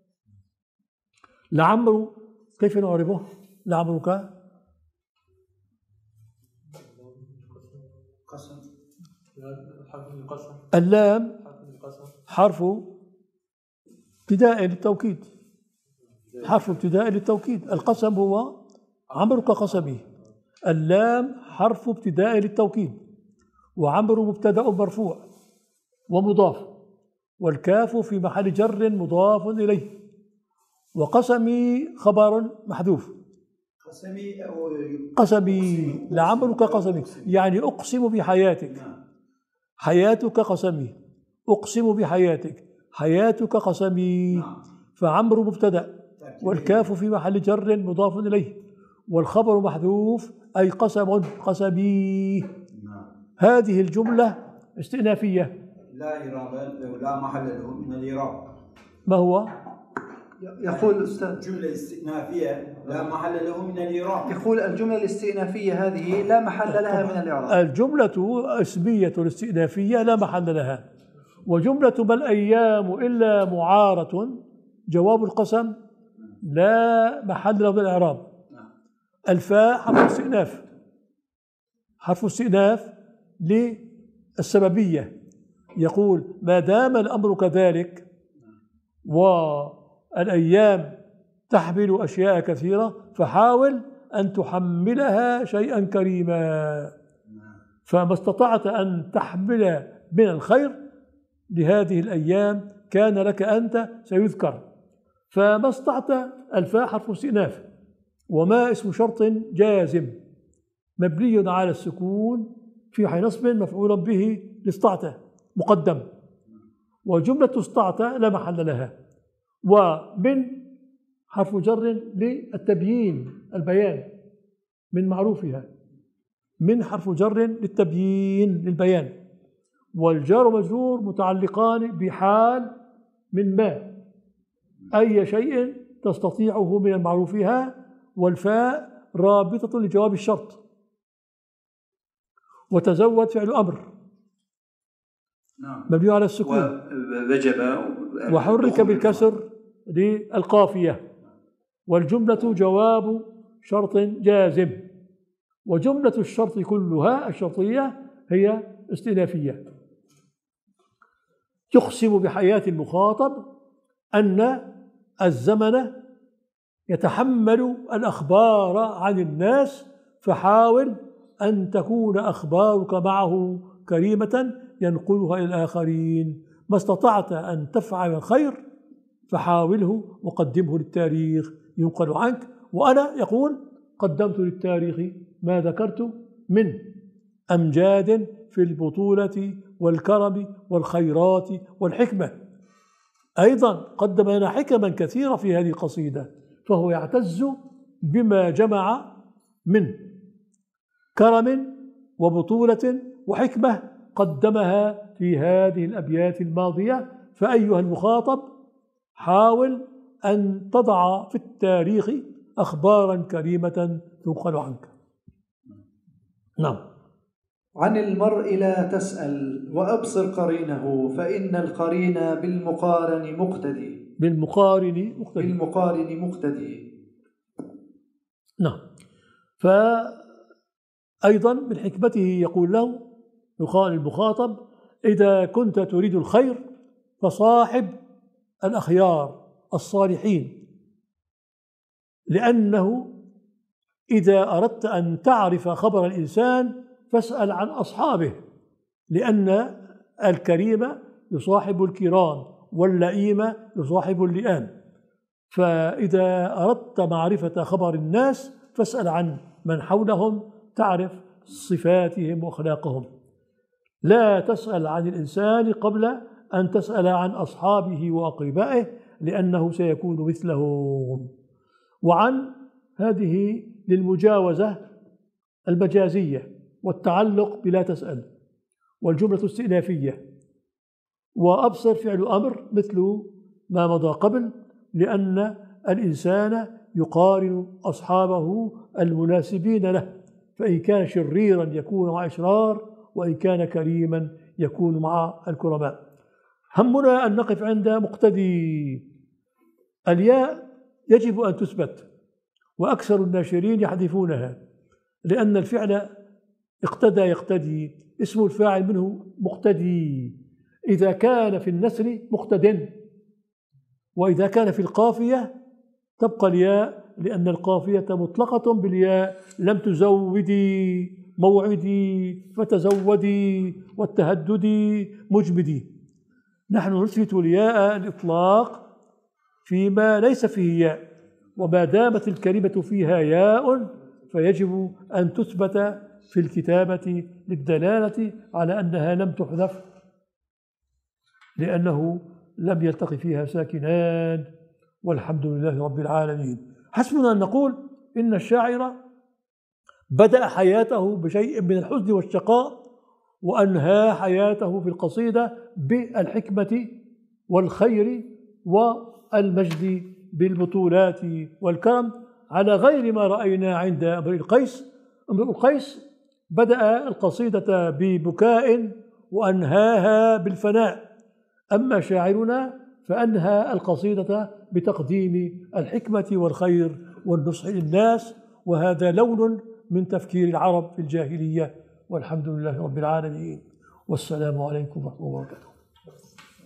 لعمرو كيف نعرفه؟ لعمرك اللام حرف ابتداء للتوكيد، حرف ابتداء للتوكيد. القسم هو عمرو كقسمه، اللام حرف ابتداء للتوكيد، وعمرو مبتدأ مرفوع ومضاف، والكاف في محل جر مضاف إليه، وقسمي خبر محذوف. قسمي لعمرو كقسمي، يعني أقسم بحياتك، حياتك قسمي، أقسم بحياتك، حياتك قسمي. فعمرو مبتدأ والكاف في محل جر مضاف إليه، والخبر محذوف أي قسم قسمي. هذه الجملة استئنافية لا إعراب لا محل له من الإعراب. ما هو؟ يقول أستاذ جملة استئنافية لا محل له من الإعراب. يقول الجملة الاستئنافية هذه لا محل لها من الإعراب. الجملة اسمية الاستئنافية لا محل لها، وجملة ما الأيام إلا معارة جواب القسم لا محل له من الإعراب. الفاء حرف استئناف، حرف استئناف للسببية، يقول ما دام الأمر كذلك والأيام تحمل أشياء كثيرة فحاول أن تحملها شيئا كريما، فما استطعت أن تحمل من الخير لهذه الأيام كان لك أنت سيذكر. فما استطعت الفاء حرف استئناف، وما اسم شرط جازم مبني على السكون في حال نصب مفعولا به لاستطعت مقدم، وجملة استطعت لا محل لها، ومن حرف جر للتبيين البيان من معروفها، من حرف جر للتبيين للبيان، والجار مجرور متعلقان بحال من ما أي شيء تستطيعه من المعروفها، والفاء رابطة لجواب الشرط. وتزود فعل أمر مبني على السكون وحرك بالكسر للقافية، والجملة جواب شرط جازم، وجملة الشرط كلها الشرطية هي استئنافية. يقسم بحياة المخاطب أن الزمن يتحمل الأخبار عن الناس، فحاول أن تكون أخبارك معه كريمة ينقلها إلى الآخرين. ما استطعت أن تفعل الخير فحاوله وقدمه للتاريخ ينقل عنك. وأنا يقول قدمت للتاريخ ما ذكرت من أمجاد في البطولة والكرم والخيرات والحكمة. أيضا قدم لنا حكما كثيرة في هذه القصيدة، فهو يعتز بما جمع من كرم وبطولة وحكمة قدمها في هذه الأبيات الماضية. فأيها المخاطب، حاول أن تضع في التاريخ أخبارا كريمة تنقل عنك. نعم. عن المرء لا تسأل وأبصر قرينه، فإن القرين بالمقارن مقتدي. بالمقارن مقتدي. نعم. فأيضا من حكمته يقول له، يقال المخاطب: إذا كنت تريد الخير فصاحب الأخيار الصالحين، لأنه إذا أردت أن تعرف خبر الإنسان فاسأل عن أصحابه، لأن الكريم يصاحب الكرام واللئيم يصاحب اللئام. فإذا أردت معرفة خبر الناس فاسأل عن من حولهم تعرف صفاتهم وأخلاقهم. لا تسأل عن الإنسان قبل أن تسأل عن أصحابه وأقربائه، لأنه سيكون مثلهم. وعن هذه للمجاوزة المجازية والتعلق بلا تسأل، والجملة استئنافية. وأبصر فعل أمر مثل ما مضى قبل، لأن الإنسان يقارن أصحابه المناسبين له، فإن كان شريرا يكون مع إشرار، وإن كان كريما يكون مع الكرماء. همنا أن نقف عند مقتدي. الياء يجب أن تثبت، وأكثر الناشرين يحذفونها، لأن الفعل اقتدى يقتدي، اسم الفاعل منه مقتدي. إذا كان في النسر مقتد، وإذا كان في القافية تبقى الياء، لأن القافية مطلقة بالياء: لم تزودي موعدي فتزودي والتهددي مجمدي. نحن نثبت الياء الإطلاق فيما ليس فيه ياء، وما دامت الكلمة فيها ياء فيجب أن تثبت في الكتابة للدلالة على أنها لم تحذف، لأنه لم يلتقي فيها ساكنان. والحمد لله رب العالمين. حسبنا أن نقول إن الشاعر بدأ حياته بشيء من الحزن والشقاء، وأنهى حياته في القصيدة بالحكمة والخير والمجد بالبطولات والكرم، على غير ما رأينا عند امرئ القيس. امرئ القيس بدأ القصيدة ببكاء وأنهاها بالفناء، أما شاعرنا فأنهى القصيدة بتقديم الحكمة والخير والنصح للناس، وهذا لون من تفكير العرب في الجاهلية. والحمد لله رب العالمين، والسلام عليكم ورحمة الله وبركاته.